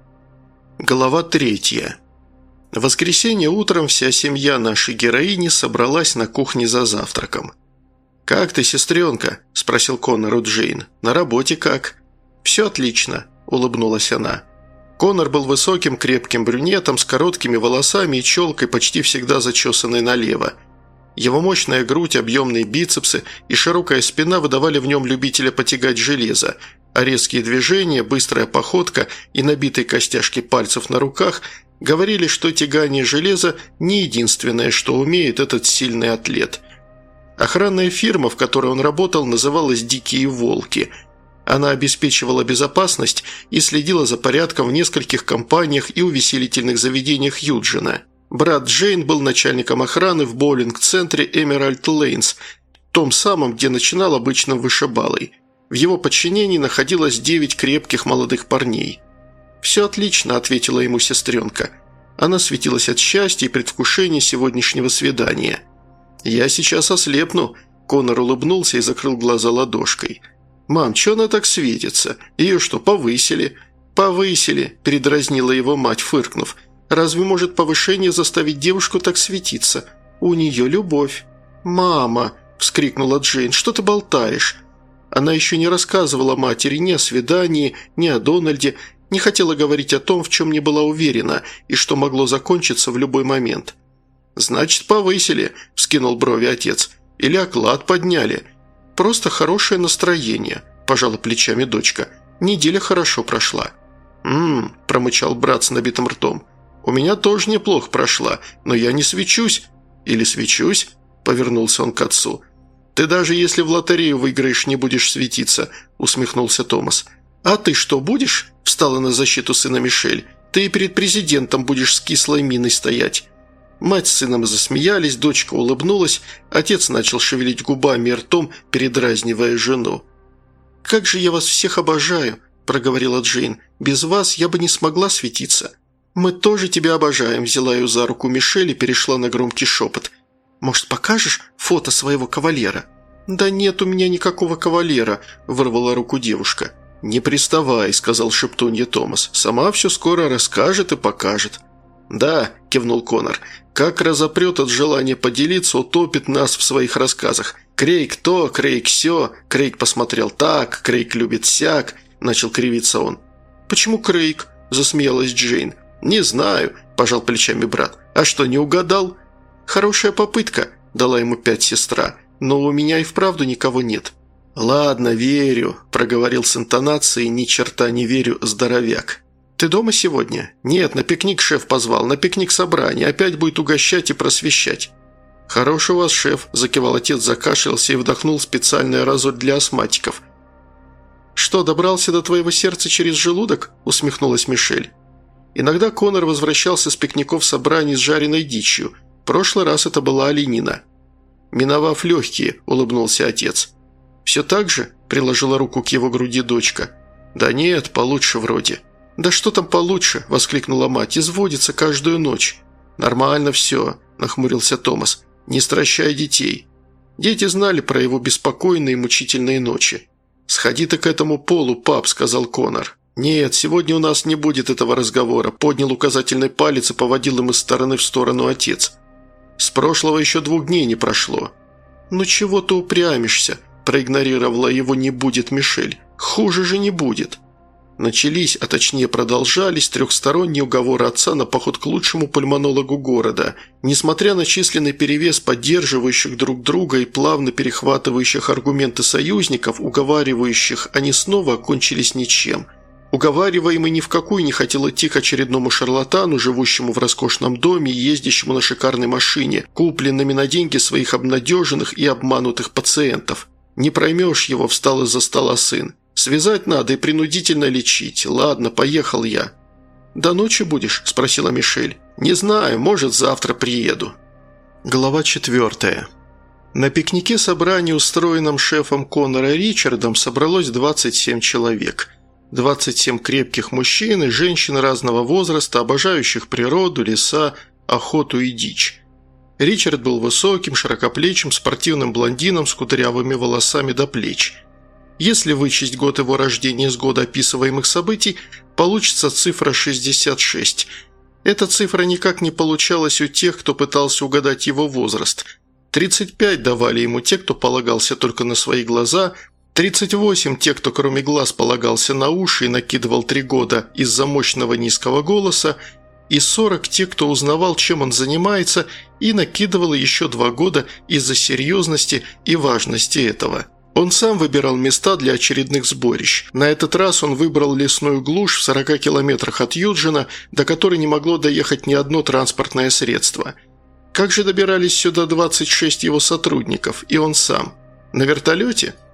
Глава третья. В воскресенье утром вся семья нашей героини собралась на кухне за завтраком. «Как ты, сестренка?» – спросил Коннор у Джейн. «На работе как?» «Все отлично», – улыбнулась она. Коннор был высоким, крепким брюнетом с короткими волосами и челкой, почти всегда зачесанной налево. Его мощная грудь, объемные бицепсы и широкая спина выдавали в нем любителя потягать железо, а резкие движения, быстрая походка и набитые костяшки пальцев на руках говорили, что тягание железа не единственное, что умеет этот сильный атлет. Охранная фирма, в которой он работал, называлась «Дикие волки». Она обеспечивала безопасность и следила за порядком в нескольких компаниях и увеселительных заведениях Юджина. Брат Джейн был начальником охраны в боулинг-центре Эмеральд Лейнс, том самом, где начинал обычно вышибалой. В его подчинении находилось девять крепких молодых парней. «Все отлично», – ответила ему сестренка. Она светилась от счастья и предвкушения сегодняшнего свидания. «Я сейчас ослепну», – Конор улыбнулся и закрыл глаза ладошкой. «Мам, чё она так светится? Ее что, повысили?» «Повысили», – передразнила его мать, фыркнув. «Разве может повышение заставить девушку так светиться? У нее любовь». «Мама!» – вскрикнула Джейн. «Что ты болтаешь?» Она еще не рассказывала матери ни о свидании, ни о Дональде, не хотела говорить о том, в чем не была уверена и что могло закончиться в любой момент. «Значит, повысили», – вскинул брови отец. «Или оклад подняли». «Просто хорошее настроение», – пожала плечами дочка. «Неделя хорошо прошла». «М-м», – промычал брат с набитым ртом. «У меня тоже неплохо прошла, но я не свечусь». «Или свечусь?» – повернулся он к отцу. «Ты даже если в лотерею выиграешь, не будешь светиться», – усмехнулся Томас. «А ты что, будешь?» – встала на защиту сына Мишель. «Ты и перед президентом будешь с кислой миной стоять». Мать с сыном засмеялись, дочка улыбнулась, отец начал шевелить губами и ртом, передразнивая жену. «Как же я вас всех обожаю», – проговорила Джейн. «Без вас я бы не смогла светиться». «Мы тоже тебя обожаем», – взяла ее за руку Мишель и перешла на громкий шепот. «Может, покажешь фото своего кавалера?» «Да нет у меня никакого кавалера», – вырвала руку девушка. «Не приставай», – сказал шептунья Томас. «Сама все скоро расскажет и покажет». «Да», – кивнул Конор, – «как разопрет от желания поделиться, утопит нас в своих рассказах. Крейг то, Крейг сё, Крейг посмотрел так, Крейг любит сяк», – начал кривиться он. «Почему Крейг?» – засмеялась Джейн. «Не знаю», – пожал плечами брат. «А что, не угадал?» «Хорошая попытка», – дала ему пять сестра, – «но у меня и вправду никого нет». «Ладно, верю», – проговорил с интонацией «ни черта не верю, здоровяк». «Ты дома сегодня?» «Нет, на пикник шеф позвал, на пикник собрание, опять будет угощать и просвещать». «Хороший у вас шеф», – закивал отец, закашлялся и вдохнул специальный аэрозоль для астматиков. «Что, добрался до твоего сердца через желудок?» – усмехнулась Мишель. Иногда Конор возвращался с пикников собраний с жареной дичью. В прошлый раз это была оленина. «Миновав легкие», – улыбнулся отец. «Все так же?» – приложила руку к его груди дочка. «Да нет, получше вроде». «Да что там получше?» – воскликнула мать. «Изводится каждую ночь». «Нормально все», – нахмурился Томас. «Не стращай детей». Дети знали про его беспокойные и мучительные ночи. «Сходи ты к этому полу, пап», – сказал Конор. «Нет, сегодня у нас не будет этого разговора», – поднял указательный палец и поводил им из стороны в сторону отец. «С прошлого еще двух дней не прошло». «Ну чего ты упрямишься?» – проигнорировала его «не будет» Мишель. «Хуже же не будет». Начались, а точнее продолжались, трехсторонние уговоры отца на поход к лучшему пульмонологу города. Несмотря на численный перевес поддерживающих друг друга и плавно перехватывающих аргументы союзников, уговаривающих, они снова окончились ничем. Уговариваемый ни в какую не хотел идти к очередному шарлатану, живущему в роскошном доме и ездящему на шикарной машине, купленными на деньги своих обнадеженных и обманутых пациентов. «Не проймешь его», – встал из-за стола сын. «Связать надо и принудительно лечить. Ладно, поехал я». «До ночи будешь?» – спросила Мишель. «Не знаю, может, завтра приеду». Глава четвертая. На пикнике собрании, устроенном шефом Конора Ричардом, собралось двадцать семь человек. двадцать семь крепких мужчин и женщин разного возраста, обожающих природу, леса, охоту и дичь. Ричард был высоким, широкоплечим, спортивным блондином с кудрявыми волосами до плеч. Если вычесть год его рождения с года описываемых событий, получится цифра шестьдесят шесть. Эта цифра никак не получалась у тех, кто пытался угадать его возраст. тридцать пять давали ему те, кто полагался только на свои глаза, тридцать восемь те, кто кроме глаз полагался на уши и накидывал три года из-за мощного низкого голоса, и сорок те, кто узнавал, чем он занимается, и накидывал еще два года из-за серьезности и важности этого. Он сам выбирал места для очередных сборищ. На этот раз он выбрал лесную глушь в сорока километрах от Юджина, до которой не могло доехать ни одно транспортное средство. Как же добирались сюда двадцать шесть его сотрудников и он сам? На вертолете?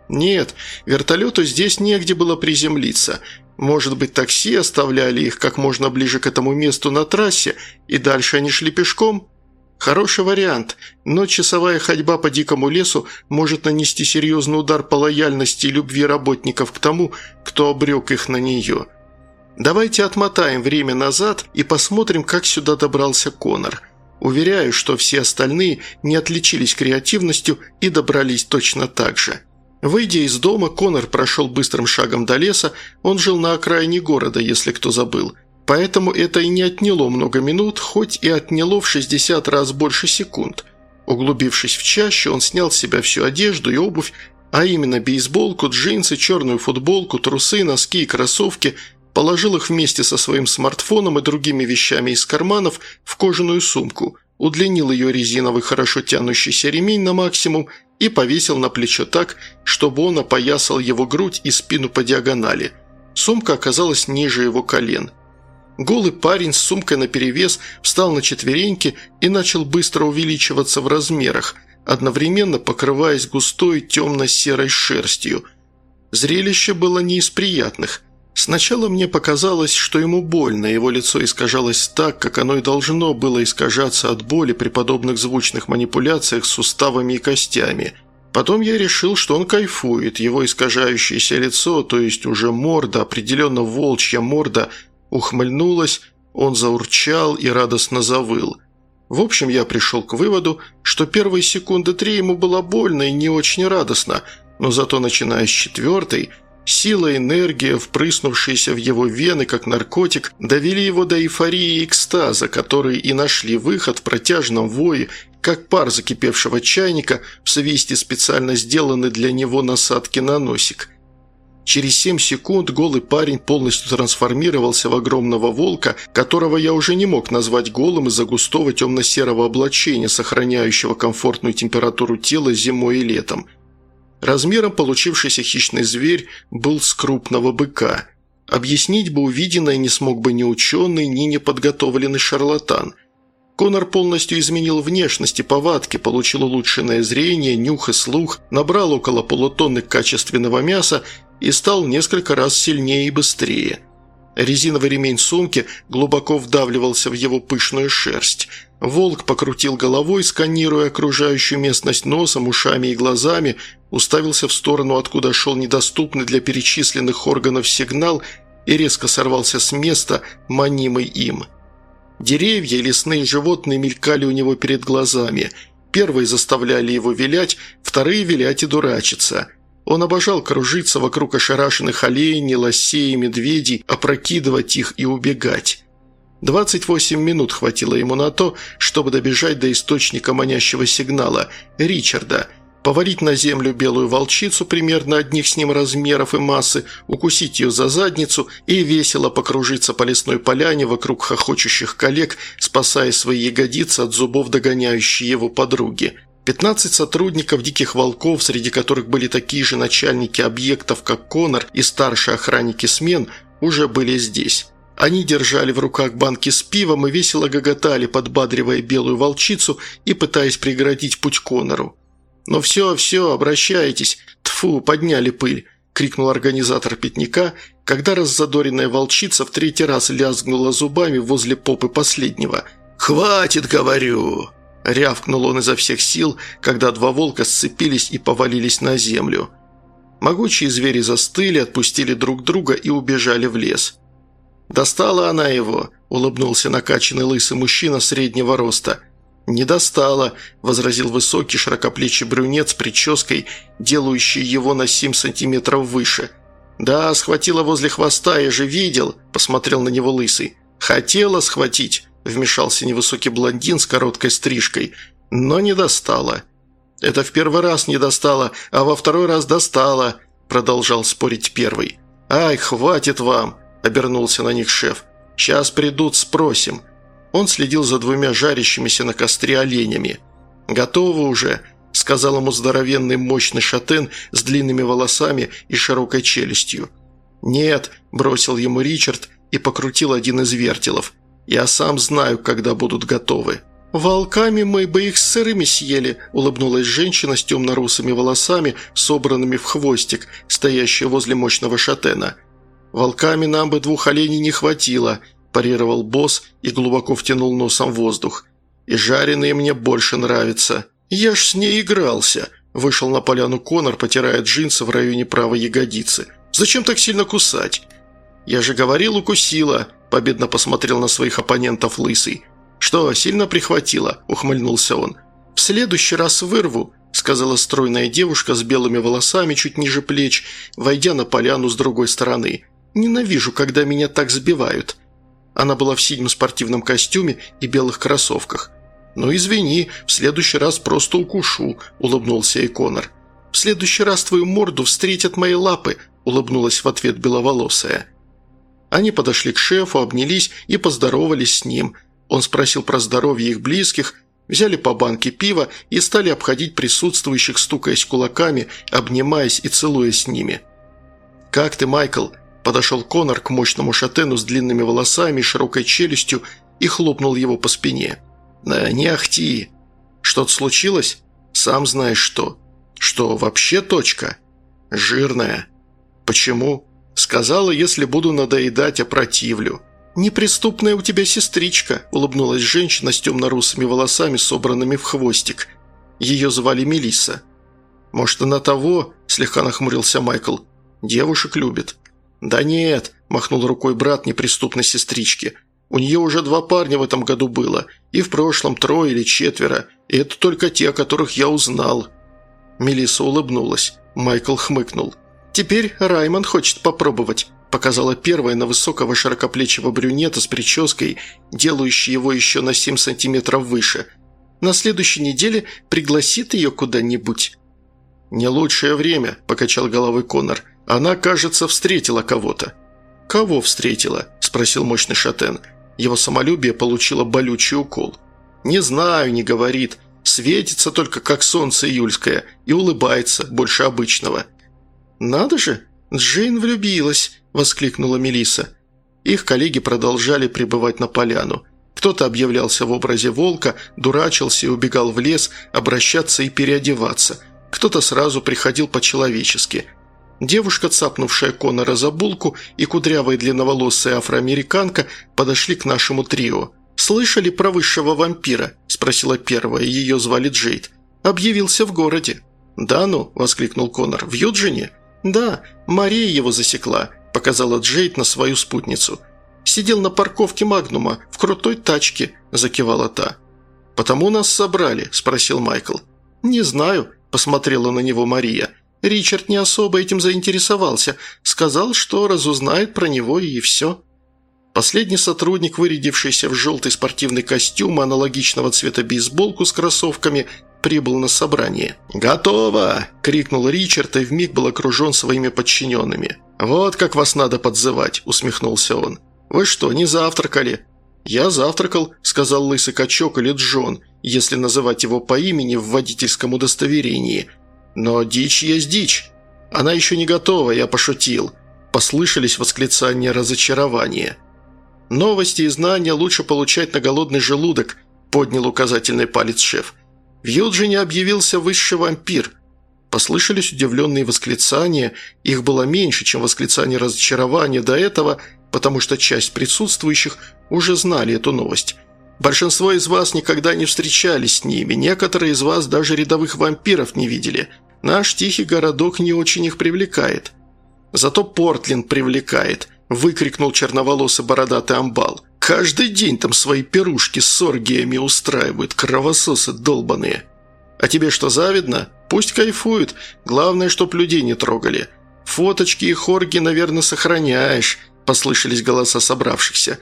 «Нет, вертолету здесь негде было приземлиться. Может быть, такси оставляли их как можно ближе к этому месту на трассе, и дальше они шли пешком? Хороший вариант, но часовая ходьба по дикому лесу может нанести серьезный удар по лояльности и любви работников к тому, кто обрек их на нее. Давайте отмотаем время назад и посмотрим, как сюда добрался Конор. Уверяю, что все остальные не отличились креативностью и добрались точно так же». Выйдя из дома, Конор прошел быстрым шагом до леса, он жил на окраине города, если кто забыл. Поэтому это и не отняло много минут, хоть и отняло в шестьдесят раз больше секунд. Углубившись в чащу, он снял с себя всю одежду и обувь, а именно бейсболку, джинсы, черную футболку, трусы, носки и кроссовки, положил их вместе со своим смартфоном и другими вещами из карманов в кожаную сумку, удлинил ее резиновый хорошо тянущийся ремень на максимум и повесил на плечо так, чтобы он опоясал его грудь и спину по диагонали. Сумка оказалась ниже его колен. Голый парень с сумкой наперевес встал на четвереньки и начал быстро увеличиваться в размерах, одновременно покрываясь густой темно-серой шерстью. Зрелище было не из приятных. Сначала мне показалось, что ему больно, его лицо искажалось так, как оно и должно было искажаться от боли при подобных звучных манипуляциях с суставами и костями. Потом я решил, что он кайфует, его искажающееся лицо, то есть уже морда, определенно волчья морда, ухмыльнулась, он заурчал и радостно завыл. В общем, я пришел к выводу, что первые секунды три ему было больно и не очень радостно, но зато начиная с четвертой – сила и энергия, впрыснувшиеся в его вены, как наркотик, довели его до эйфории и экстаза, которые и нашли выход в протяжном вое, как пар закипевшего чайника в свисте специально сделанной для него насадки на носик. Через семь секунд голый парень полностью трансформировался в огромного волка, которого я уже не мог назвать голым из-за густого темно-серого облачения, сохраняющего комфортную температуру тела зимой и летом. Размером получившийся хищный зверь был с крупного быка. Объяснить бы увиденное не смог бы ни ученый, ни неподготовленный шарлатан. Конор полностью изменил внешность и повадки, получил улучшенное зрение, нюх и слух, набрал около полутонны качественного мяса и стал несколько раз сильнее и быстрее. Резиновый ремень сумки глубоко вдавливался в его пышную шерсть. Волк покрутил головой, сканируя окружающую местность носом, ушами и глазами, уставился в сторону, откуда шел недоступный для перечисленных органов сигнал, и резко сорвался с места, манимый им. Деревья и лесные животные мелькали у него перед глазами. Первые заставляли его вилять, вторые вилять и дурачиться. Он обожал кружиться вокруг ошарашенных оленей, лосей и медведей, опрокидывать их и убегать. двадцать восемь минут хватило ему на то, чтобы добежать до источника манящего сигнала – Ричарда, повалить на землю белую волчицу примерно одних с ним размеров и массы, укусить ее за задницу и весело покружиться по лесной поляне вокруг хохочущих коллег, спасая свои ягодицы от зубов догоняющей его подруги. пятнадцать сотрудников «Диких волков», среди которых были такие же начальники объектов, как Конор и старшие охранники смен, уже были здесь. Они держали в руках банки с пивом и весело гоготали, подбадривая белую волчицу и пытаясь преградить путь Конору. «Ну все, все, обращайтесь! Тьфу, подняли пыль!» – крикнул организатор пикника, когда раззадоренная волчица в третий раз лязгнула зубами возле попы последнего. «Хватит, говорю!» – рявкнул он изо всех сил, когда два волка сцепились и повалились на землю. Могучие звери застыли, отпустили друг друга и убежали в лес. «Достала она его», – улыбнулся накачанный лысый мужчина среднего роста. «Не достала», – возразил высокий широкоплечий брюнет с прической, делающий его на семь сантиметров выше. «Да, схватила возле хвоста, я же видел», – посмотрел на него лысый. «Хотела схватить», – вмешался невысокий блондин с короткой стрижкой, – «но не достала». «Это в первый раз не достала, а во второй раз достала», – продолжал спорить первый. «Ай, хватит вам», – обернулся на них шеф. «Сейчас придут, спросим». Он следил за двумя жарящимися на костре оленями. «Готовы уже», – сказал ему здоровенный мощный шатен с длинными волосами и широкой челюстью. «Нет», – бросил ему Ричард и покрутил один из вертелов. «Я сам знаю, когда будут готовы». «Волками мы бы их сырыми съели», – улыбнулась женщина с темно-русыми волосами, собранными в хвостик, стоящая возле мощного шатена. «Волками нам бы двух оленей не хватило», – парировал босс и глубоко втянул носом воздух. «И жареные мне больше нравятся. Я ж с ней игрался», – вышел на поляну Конор, потирая джинсы в районе правой ягодицы. «Зачем так сильно кусать?» «Я же говорил, укусила», – победно посмотрел на своих оппонентов Лысый. «Что, сильно прихватило?» – ухмыльнулся он. «В следующий раз вырву», – сказала стройная девушка с белыми волосами чуть ниже плеч, войдя на поляну с другой стороны. «Ненавижу, когда меня так сбивают». Она была в синем спортивном костюме и белых кроссовках. «Ну извини, в следующий раз просто укушу», – улыбнулся и Конор. «В следующий раз твою морду встретят мои лапы», – улыбнулась в ответ беловолосая. Они подошли к шефу, обнялись и поздоровались с ним. Он спросил про здоровье их близких, взяли по банке пива и стали обходить присутствующих, стукаясь кулаками, обнимаясь и целуясь с ними. «Как ты, Майкл?» – подошел Конор к мощному шатену с длинными волосами и широкой челюстью и хлопнул его по спине. «Да не ахти. Что-то случилось? Сам знаешь что. Что, вообще точка? Жирная. Почему? Сказала, если буду надоедать, опротивлю». «Неприступная у тебя сестричка», – улыбнулась женщина с темно-русыми волосами, собранными в хвостик. Ее звали Мелисса. «Может, она того?» – слегка нахмурился Майкл. «Девушек любит». «Да нет», – махнул рукой брат неприступной сестрички. «У нее уже два парня в этом году было, и в прошлом трое или четверо, и это только те, о которых я узнал». Мелисса улыбнулась. Майкл хмыкнул. «Теперь Раймон хочет попробовать», – показала первая на высокого широкоплечего брюнета с прической, делающей его еще на семь сантиметров выше. «На следующей неделе пригласит ее куда-нибудь». «Не лучшее время», – покачал головой Конор. «Она, кажется, встретила кого-то». «Кого встретила?» – спросил мощный шатен. Его самолюбие получило болючий укол. «Не знаю, не говорит. Светится только, как солнце июльское, и улыбается больше обычного». «Надо же, Джейн влюбилась», – воскликнула Мелисса. Их коллеги продолжали пребывать на поляну. Кто-то объявлялся в образе волка, дурачился и убегал в лес обращаться и переодеваться. Кто-то сразу приходил по-человечески. Девушка, цапнувшая Конора за булку, и кудрявая длинноволосая афроамериканка подошли к нашему трио. «Слышали про высшего вампира?» – спросила первая, ее звали Джейд. «Объявился в городе». «Да ну?» – воскликнул Конор. «В Юджине?» «Да, Мария его засекла», – показала Джейд на свою спутницу. «Сидел на парковке Магнума, в крутой тачке», – закивала та. «Потому нас собрали?» – спросил Майкл. «Не знаю», – посмотрела на него Мария. «Ричард не особо этим заинтересовался. Сказал, что разузнает про него и все». Последний сотрудник, вырядившийся в желтый спортивный костюм и аналогичного цвета бейсболку с кроссовками, прибыл на собрание. «Готово!» – крикнул Ричард и вмиг был окружен своими подчиненными. «Вот как вас надо подзывать!» – усмехнулся он. «Вы что, не завтракали?» «Я завтракал», – сказал лысый качок или Джон, если называть его по имени в водительском удостоверении. «Но дичь есть дичь. Она еще не готова, я пошутил». Послышались восклицания разочарования. «Новости и знания лучше получать на голодный желудок», – поднял указательный палец шеф. «В Юджине объявился высший вампир». Послышались удивленные восклицания, их было меньше, чем восклицания разочарования до этого, потому что часть присутствующих уже знали эту новость. Большинство из вас никогда не встречались с ними, некоторые из вас даже рядовых вампиров не видели. Наш тихий городок не очень их привлекает. Зато Портленд привлекает, выкрикнул черноволосый бородатый амбал. Каждый день там свои пирушки с оргиями устраивают, кровососы долбаные. А тебе что, завидно? Пусть кайфуют, главное, чтоб людей не трогали. Фоточки и хорги, наверное, сохраняешь, послышались голоса собравшихся.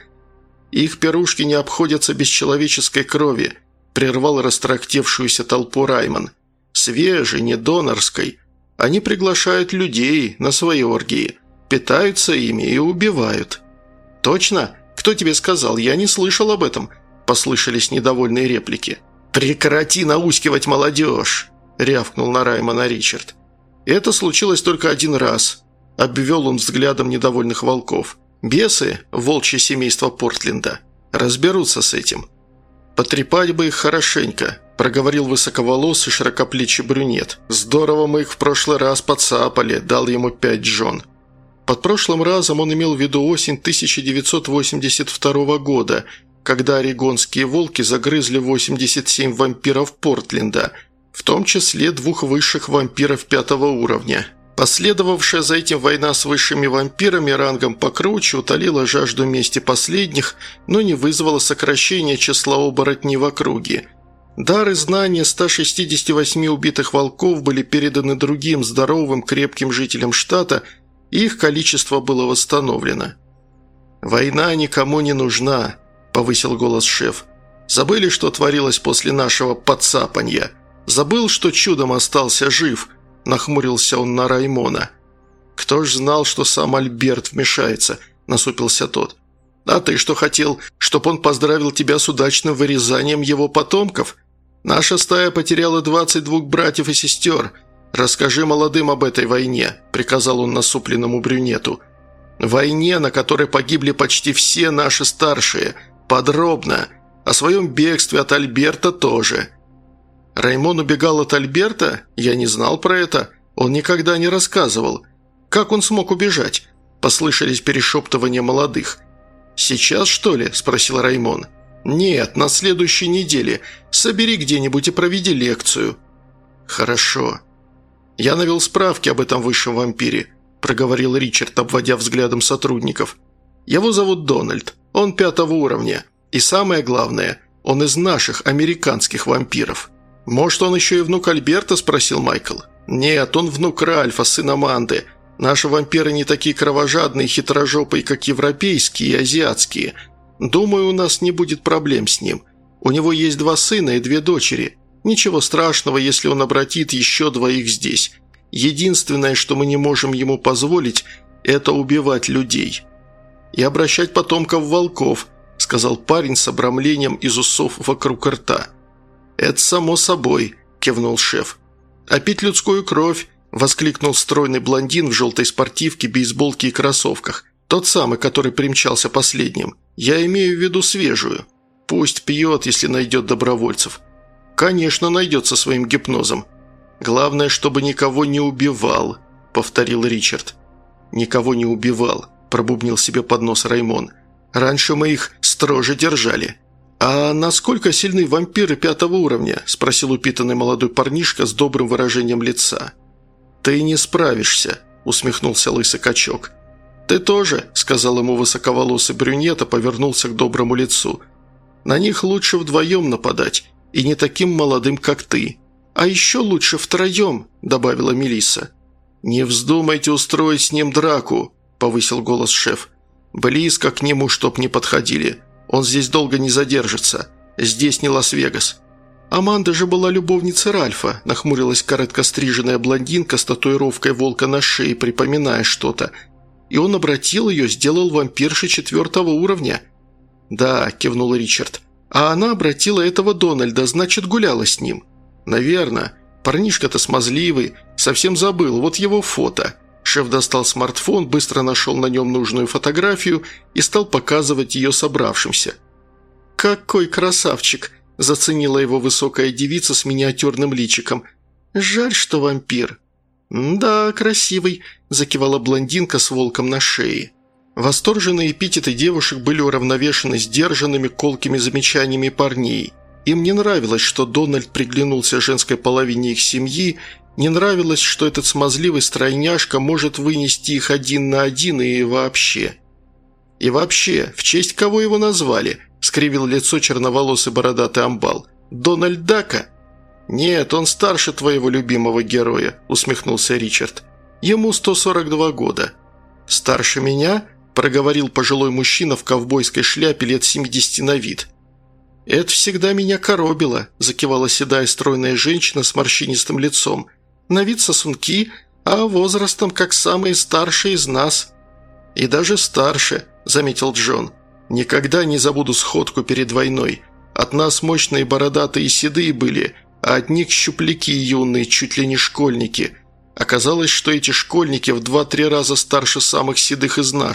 Их пирушки не обходятся без человеческой крови, прервал растрактевшуюся толпу Раймон. Свежей, не донорской. Они приглашают людей на свои оргии, питаются ими и убивают. Точно? Кто тебе сказал? Я не слышал об этом, послышались недовольные реплики. «Прекрати наускивать молодежь!» – рявкнул на Раймона Ричард. «Это случилось только один раз», – обвел он взглядом недовольных волков. «Бесы, волчье семейство Портленда, разберутся с этим». «Потрепать бы их хорошенько», – проговорил высоковолосый широкоплечий брюнет. «Здорово мы их в прошлый раз подцапали», – дал ему пять Джон. Под прошлым разом он имел в виду осень тысяча девятьсот восемьдесят второго года, когда орегонские волки загрызли восемьдесят семь вампиров Портленда, в том числе двух высших вампиров пятого уровня. Последовавшая за этим война с высшими вампирами рангом покруче утолила жажду мести последних, но не вызвала сокращения числа оборотней в округе. Дар и знания ста шестидесяти восьми убитых волков были переданы другим здоровым крепким жителям штата, и их количество было восстановлено. «Война никому не нужна», – повысил голос шеф. «Забыли, что творилось после нашего подцапанья? Забыл, что чудом остался жив?» – нахмурился он на Раймона. «Кто ж знал, что сам Альберт вмешается?» – насупился тот. «А ты что хотел, чтоб он поздравил тебя с удачным вырезанием его потомков? Наша стая потеряла двадцать двух братьев и сестер. Расскажи молодым об этой войне», – приказал он насупленному брюнету. «Войне, на которой погибли почти все наши старшие. Подробно. О своем бегстве от Альберта тоже». «Раймон убегал от Альберта? Я не знал про это. Он никогда не рассказывал. Как он смог убежать?» – послышались перешептывания молодых. «Сейчас, что ли?» – спросил Раймон. «Нет, на следующей неделе. Собери где-нибудь и проведи лекцию». «Хорошо». «Я навел справки об этом высшем вампире», – проговорил Ричард, обводя взглядом сотрудников. «Его зовут Дональд. Он пятого уровня. И самое главное, он из наших американских вампиров». «Может, он еще и внук Альберта?» – спросил Майкл. «Нет, он внук Ральфа, сына Манды. Наши вампиры не такие кровожадные и хитрожопые, как европейские и азиатские. Думаю, у нас не будет проблем с ним. У него есть два сына и две дочери. Ничего страшного, если он обратит еще двоих здесь. Единственное, что мы не можем ему позволить, это убивать людей. И обращать потомков в волков», – сказал парень с обрамлением из усов вокруг рта. «Это само собой», – кивнул шеф. «А пить людскую кровь?» – воскликнул стройный блондин в желтой спортивке, бейсболке и кроссовках. Тот самый, который примчался последним. «Я имею в виду свежую. Пусть пьет, если найдет добровольцев». «Конечно, найдет со своим гипнозом. Главное, чтобы никого не убивал», – повторил Ричард. «Никого не убивал», – пробубнил себе под нос Раймон. «Раньше мы их строже держали». «А насколько сильны вампиры пятого уровня?» – спросил упитанный молодой парнишка с добрым выражением лица. «Ты не справишься», – усмехнулся лысый качок. «Ты тоже», – сказал ему высоковолосый брюнет, а повернулся к доброму лицу. «На них лучше вдвоем нападать, и не таким молодым, как ты. А еще лучше втроем», – добавила Мелисса. «Не вздумайте устроить с ним драку», – повысил голос шеф. «Близко к нему, чтоб не подходили. Он здесь долго не задержится. Здесь не Лас-Вегас». «Аманда же была любовницей Ральфа», – нахмурилась короткостриженная блондинка с татуировкой волка на шее, припоминая что-то. «И он обратил ее, сделал вампиршей четвертого уровня». «Да», – кивнул Ричард. «А она обратила этого Дональда, значит, гуляла с ним». «Наверно. Парнишка-то смазливый. Совсем забыл. Вот его фото». Шеф достал смартфон, быстро нашел на нем нужную фотографию и стал показывать ее собравшимся. «Какой красавчик!» – заценила его высокая девица с миниатюрным личиком. «Жаль, что вампир». «Да, красивый», – закивала блондинка с волком на шее. Восторженные эпитеты девушек были уравновешены сдержанными колкими замечаниями парней. Им не нравилось, что Дональд приглянулся женской половине их семьи, не нравилось, что этот смазливый стройняшка может вынести их один на один и вообще. «И вообще, в честь кого его назвали?» – скривил лицо черноволосый бородатый амбал. «Дональд Дака?» «Нет, он старше твоего любимого героя», – усмехнулся Ричард. «Ему сто сорок два года». «Старше меня?» – проговорил пожилой мужчина в ковбойской шляпе лет семидесяти на вид. «Это всегда меня коробило», – закивала седая стройная женщина с морщинистым лицом. «На вид сосунки, а возрастом как самые старшие из нас». «И даже старше», – заметил Джон. «Никогда не забуду сходку перед войной. От нас мощные бородатые и седые были, а от них щупляки юные, чуть ли не школьники. Оказалось, что эти школьники в два-три раза старше самых седых из наших.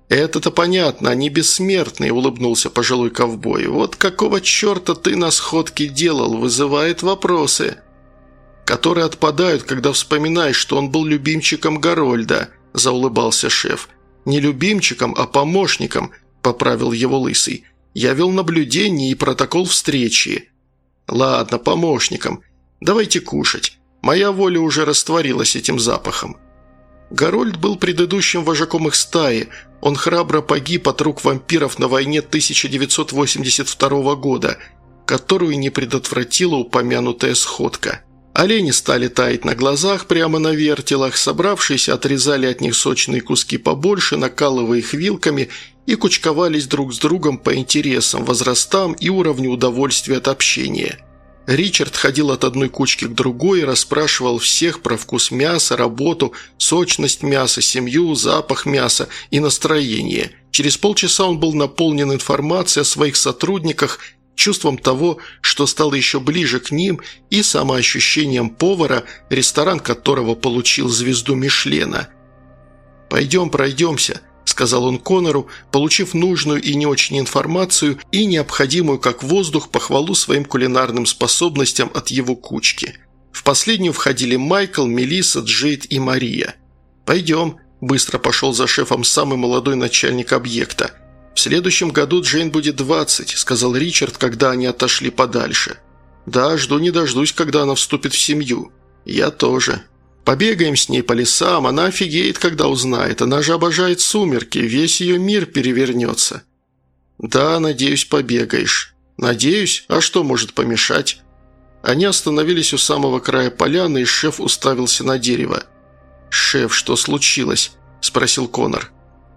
«Это-то понятно, они бессмертные», – улыбнулся пожилой ковбой. «Вот какого черта ты на сходке делал, вызывает вопросы, которые отпадают, когда вспоминаешь, что он был любимчиком Гарольда», – заулыбался шеф. «Не любимчиком, а помощником», – поправил его лысый. «Я вел наблюдение и протокол встречи». «Ладно, помощником. Давайте кушать. Моя воля уже растворилась этим запахом». Гарольд был предыдущим вожаком их стаи. Он храбро погиб от рук вампиров на войне тысяча девятьсот восемьдесят второго года, которую не предотвратила упомянутая сходка. Олени стали таять на глазах прямо на вертелах, собравшиеся отрезали от них сочные куски побольше, накалывая их вилками, и кучковались друг с другом по интересам, возрастам и уровню удовольствия от общения. Ричард ходил от одной кучки к другой и расспрашивал всех про вкус мяса, работу, сочность мяса, семью, запах мяса и настроение. Через полчаса он был наполнен информацией о своих сотрудниках, чувством того, что стало еще ближе к ним, и самоощущением повара, ресторан которого получил звезду Мишлена. «Пойдем пройдемся», – сказал он Конору, получив нужную и не очень информацию и необходимую как воздух похвалу своим кулинарным способностям от его кучки. В последнюю входили Майкл, Мелисса, Джейд и Мария. «Пойдем», – быстро пошел за шефом самый молодой начальник объекта. «В следующем году Джейн будет двадцать», – сказал Ричард, когда они отошли подальше. «Да, жду не дождусь, когда она вступит в семью. Я тоже». «Побегаем с ней по лесам, она офигеет, когда узнает. Она же обожает сумерки, весь ее мир перевернется». «Да, надеюсь, побегаешь». «Надеюсь? А что может помешать?» Они остановились у самого края поляны, и шеф уставился на дерево. «Шеф, что случилось?» – спросил Конор.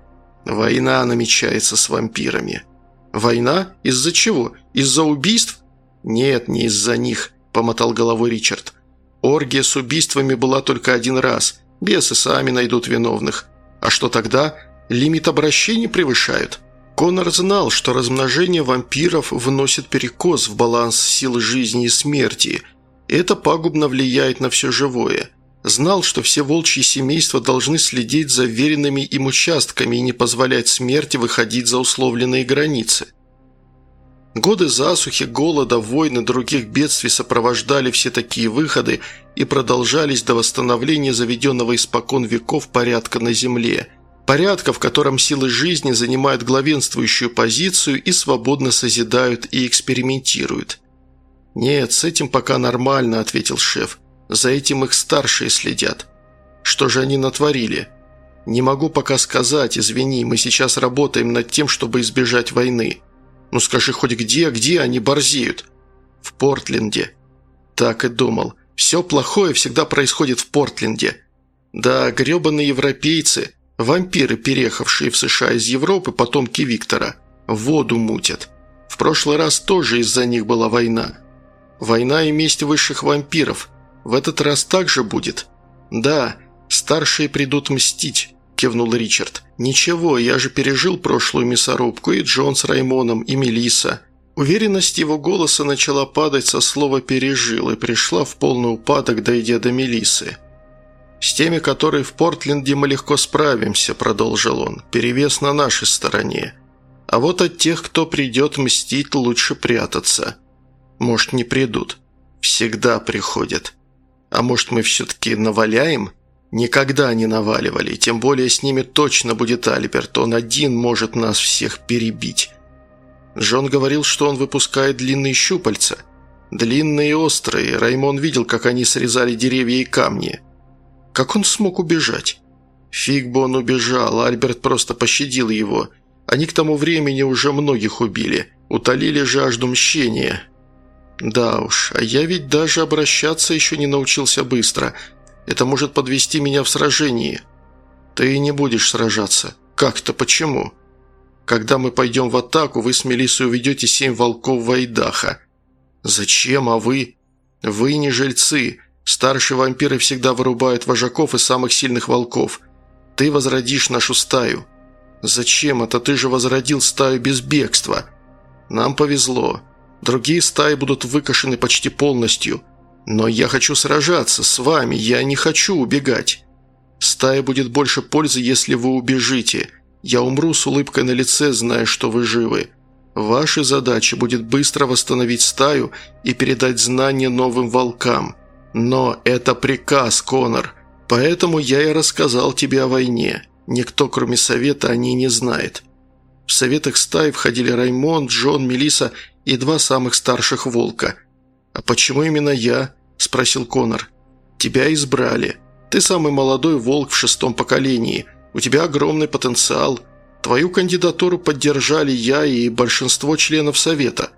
«Война намечается с вампирами». «Война? Из-за чего? Из-за убийств?» «Нет, не из-за них», – помотал головой Ричард. «Оргия с убийствами была только один раз. Бесы сами найдут виновных. А что тогда? Лимит обращений превышают». Конор знал, что размножение вампиров вносит перекос в баланс сил жизни и смерти. И это пагубно влияет на все живое. Знал, что все волчьи семейства должны следить за веренными им участками и не позволять смерти выходить за условленные границы. Годы засухи, голода, войн и других бедствий сопровождали все такие выходы и продолжались до восстановления заведенного испокон веков порядка на Земле. Порядка, в котором силы жизни занимают главенствующую позицию и свободно созидают и экспериментируют. «Нет, с этим пока нормально», – ответил шеф. «За этим их старшие следят». «Что же они натворили?» «Не могу пока сказать, извини, мы сейчас работаем над тем, чтобы избежать войны». «Ну скажи хоть где, где они борзеют?» «В Портленде». «Так и думал. Все плохое всегда происходит в Портленде». «Да, гребаные европейцы, вампиры, переехавшие в США из Европы, потомки Виктора, воду мутят. В прошлый раз тоже из-за них была война. Война и месть высших вампиров. В этот раз также будет?» «Да, старшие придут мстить», – кивнул Ричард. «Ничего, я же пережил прошлую мясорубку, и Джон с Раймоном, и Мелисса». Уверенность его голоса начала падать со слова «пережил» и пришла в полный упадок, дойдя до Мелиссы. «С теми, которые в Портленде, мы легко справимся», – продолжил он. «Перевес на нашей стороне. А вот от тех, кто придет мстить, лучше прятаться. Может, не придут. Всегда приходят. А может, мы все-таки наваляем?» «Никогда не наваливали, тем более с ними точно будет Альберт, он один может нас всех перебить». Джон говорил, что он выпускает длинные щупальца. Длинные и острые, Раймон видел, как они срезали деревья и камни. Как он смог убежать? Фиг бы он убежал, Альберт просто пощадил его. Они к тому времени уже многих убили, утолили жажду мщения. Да уж, а я ведь даже обращаться еще не научился быстро. Это может подвести меня в сражении. Ты не будешь сражаться. Как-то почему? Когда мы пойдем в атаку, вы с Мелиссой уведете семь волков Вайдаха. Зачем, а вы? Вы не жильцы. Старшие вампиры всегда вырубают вожаков и самых сильных волков. Ты возродишь нашу стаю. Зачем это? Ты же возродил стаю без бегства. Нам повезло. Другие стаи будут выкошены почти полностью. Но я хочу сражаться с вами, я не хочу убегать. Стае будет больше пользы, если вы убежите. Я умру с улыбкой на лице, зная, что вы живы. Вашей задачей будет быстро восстановить стаю и передать знания новым волкам. Но это приказ, Конор. Поэтому я и рассказал тебе о войне. Никто, кроме совета, о ней не знает. В советах стаи входили Раймонд, Джон, Мелисса и два самых старших волка. «А почему именно я?» – спросил Конор. «Тебя избрали. Ты самый молодой волк в шестом поколении. У тебя огромный потенциал. Твою кандидатуру поддержали я и большинство членов совета.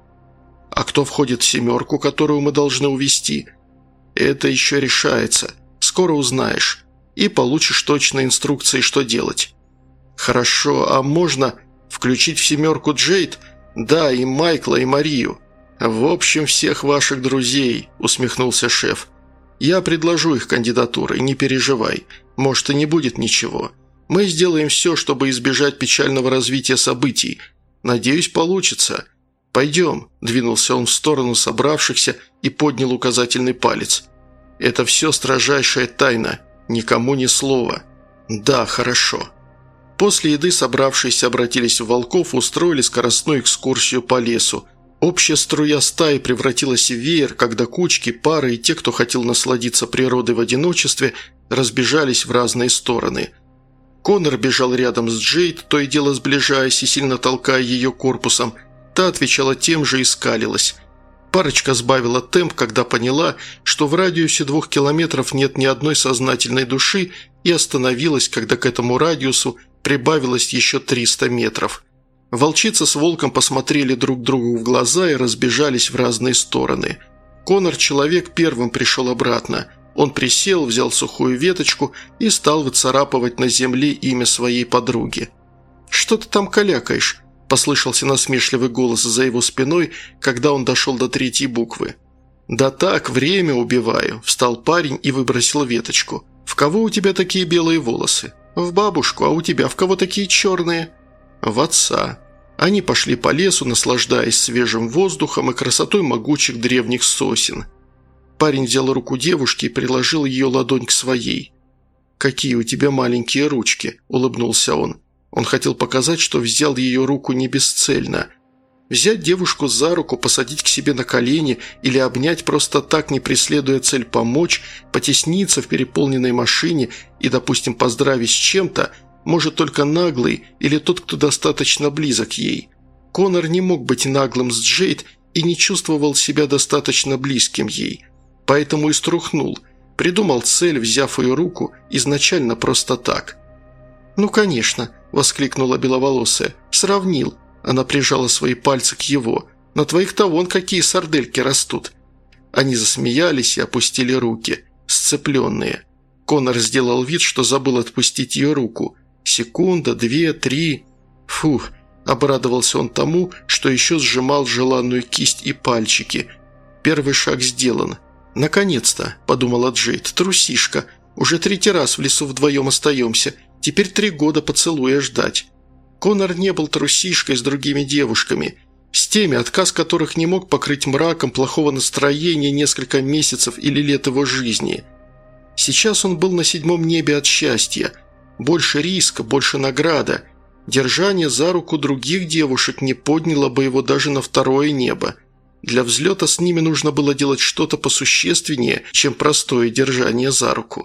А кто входит в семерку, которую мы должны увести? Это еще решается. Скоро узнаешь. И получишь точные инструкции, что делать». «Хорошо, а можно включить в семерку Джейд? Да, и Майкла, и Марию». «В общем, всех ваших друзей», – усмехнулся шеф. «Я предложу их кандидатуры, не переживай. Может, и не будет ничего. Мы сделаем все, чтобы избежать печального развития событий. Надеюсь, получится. Пойдем», – двинулся он в сторону собравшихся и поднял указательный палец. «Это все строжайшая тайна. Никому ни слова». «Да, хорошо». После еды собравшиеся обратились в волков и устроили скоростную экскурсию по лесу. Общая струя стаи превратилась в веер, когда кучки, пары и те, кто хотел насладиться природой в одиночестве, разбежались в разные стороны. Конор бежал рядом с Джейд, то и дело сближаясь и сильно толкая ее корпусом. Та отвечала тем же и скалилась. Парочка сбавила темп, когда поняла, что в радиусе двух километров нет ни одной сознательной души, и остановилась, когда к этому радиусу прибавилось еще триста метров. Волчица с волком посмотрели друг другу в глаза и разбежались в разные стороны. Конор-человек первым пришел обратно. Он присел, взял сухую веточку и стал выцарапывать на земле имя своей подруги. «Что ты там калякаешь?» – послышался насмешливый голос за его спиной, когда он дошел до третьей буквы. «Да так, время убиваю», – встал парень и выбросил веточку. «В кого у тебя такие белые волосы?» «В бабушку, а у тебя в кого такие черные?» «В отца». Они пошли по лесу, наслаждаясь свежим воздухом и красотой могучих древних сосен. Парень взял руку девушки и приложил ее ладонь к своей. «Какие у тебя маленькие ручки», – улыбнулся он. Он хотел показать, что взял ее руку не бесцельно. Взять девушку за руку, посадить к себе на колени или обнять просто так, не преследуя цель помочь, потесниться в переполненной машине и, допустим, поздравить с чем-то, может только наглый или тот, кто достаточно близок ей. Конор не мог быть наглым с Джейд и не чувствовал себя достаточно близким ей. Поэтому и струхнул, придумал цель, взяв ее руку, изначально просто так. «Ну, конечно», – воскликнула беловолосая, – «сравнил». Она прижала свои пальцы к его. «На твоих-то вон какие сардельки растут». Они засмеялись и опустили руки, сцепленные. Конор сделал вид, что забыл отпустить ее руку. Секунда, две, три. Фух, обрадовался он тому, что еще сжимал желанную кисть и пальчики. Первый шаг сделан. «Наконец-то», – подумала Джейд, – «трусишка. Уже третий раз в лесу вдвоем остаемся. Теперь три года поцелуя ждать». Конор не был трусишкой с другими девушками, с теми, отказ которых не мог покрыть мраком плохого настроения несколько месяцев или лет его жизни. Сейчас он был на седьмом небе от счастья. Больше риска, больше награда. Держание за руку других девушек не подняло бы его даже на второе небо. Для взлета с ними нужно было делать что-то посущественнее, чем простое держание за руку.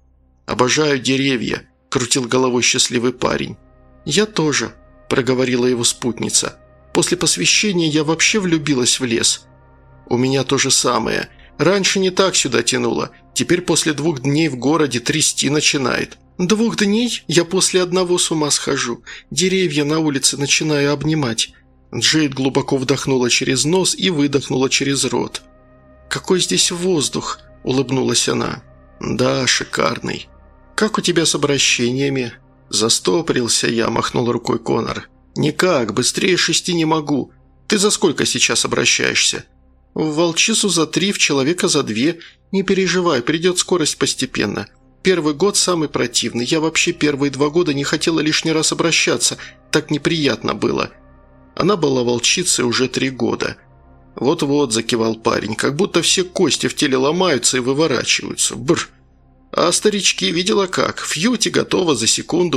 «Обожаю деревья», – крутил головой счастливый парень. «Я тоже», – проговорила его спутница. «После посвящения я вообще влюбилась в лес». «У меня то же самое. Раньше не так сюда тянуло. Теперь после двух дней в городе трясти начинает». «Двух дней? Я после одного с ума схожу. Деревья на улице начинаю обнимать». Джейд глубоко вдохнула через нос и выдохнула через рот. «Какой здесь воздух!» – улыбнулась она. «Да, шикарный. Как у тебя с обращениями?» «Застопорился я», – махнул рукой Конор. «Никак, быстрее шести не могу. Ты за сколько сейчас обращаешься?» «В волчицу за три, в человека за две. Не переживай, придет скорость постепенно. Первый год самый противный. Я вообще первые два года не хотела лишний раз обращаться. Так неприятно было». Она была волчицей уже три года. «Вот-вот», – закивал парень, – «как будто все кости в теле ломаются и выворачиваются. Бррр. А старички видела как? Фьюти готова за секунду.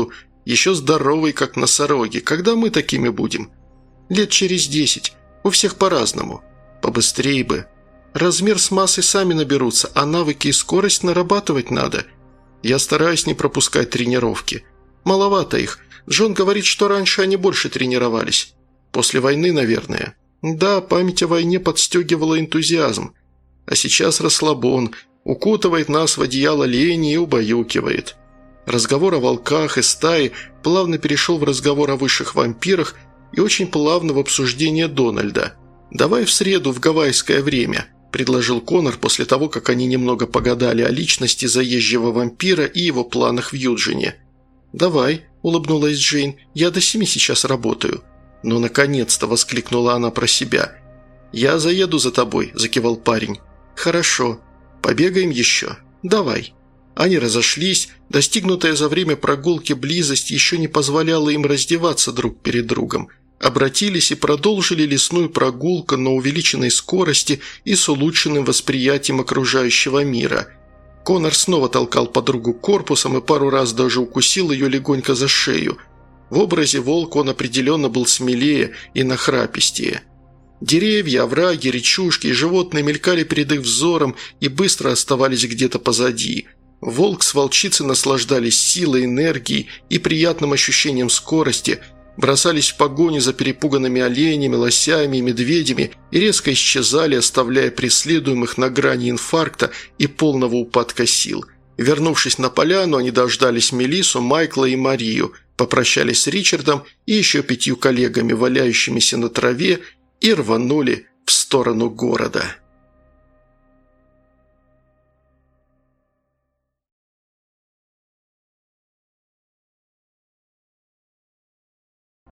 Еще здоровый, как носороги. Когда мы такими будем? Лет через десять. У всех по-разному. Побыстрее бы. Размер с массой сами наберутся, а навыки и скорость нарабатывать надо. Я стараюсь не пропускать тренировки. Маловато их. Джон говорит, что раньше они больше тренировались. После войны, наверное. Да, память о войне подстегивала энтузиазм. А сейчас расслабон. Укутывает нас в одеяло лени и убаюкивает. Разговор о волках и стае плавно перешел в разговор о высших вампирах и очень плавно в обсуждение Дональда. «Давай в среду в гавайское время», – предложил Конор после того, как они немного погадали о личности заезжего вампира и его планах в Юджине. «Давай», – улыбнулась Джейн, – «я до семи сейчас работаю». «Ну, наконец-то!» – воскликнула она про себя. «Я заеду за тобой», – закивал парень. «Хорошо. Побегаем еще? Давай». Они разошлись, достигнутая за время прогулки близость еще не позволяла им раздеваться друг перед другом. Обратились и продолжили лесную прогулку на увеличенной скорости и с улучшенным восприятием окружающего мира. Конор снова толкал подругу корпусом и пару раз даже укусил ее легонько за шею. В образе волка он определенно был смелее и нахрапистее. Деревья, овраги, речушки и животные мелькали перед их взором и быстро оставались где-то позади. Волк с волчицей наслаждались силой, энергией и приятным ощущением скорости, бросались в погоню за перепуганными оленями, лосями и медведями и резко исчезали, оставляя преследуемых на грани инфаркта и полного упадка сил. Вернувшись на поляну, они дождались Мелиссу, Майкла и Марию, попрощались с Ричардом и еще пятью коллегами, валяющимися на траве, и рванули в сторону города.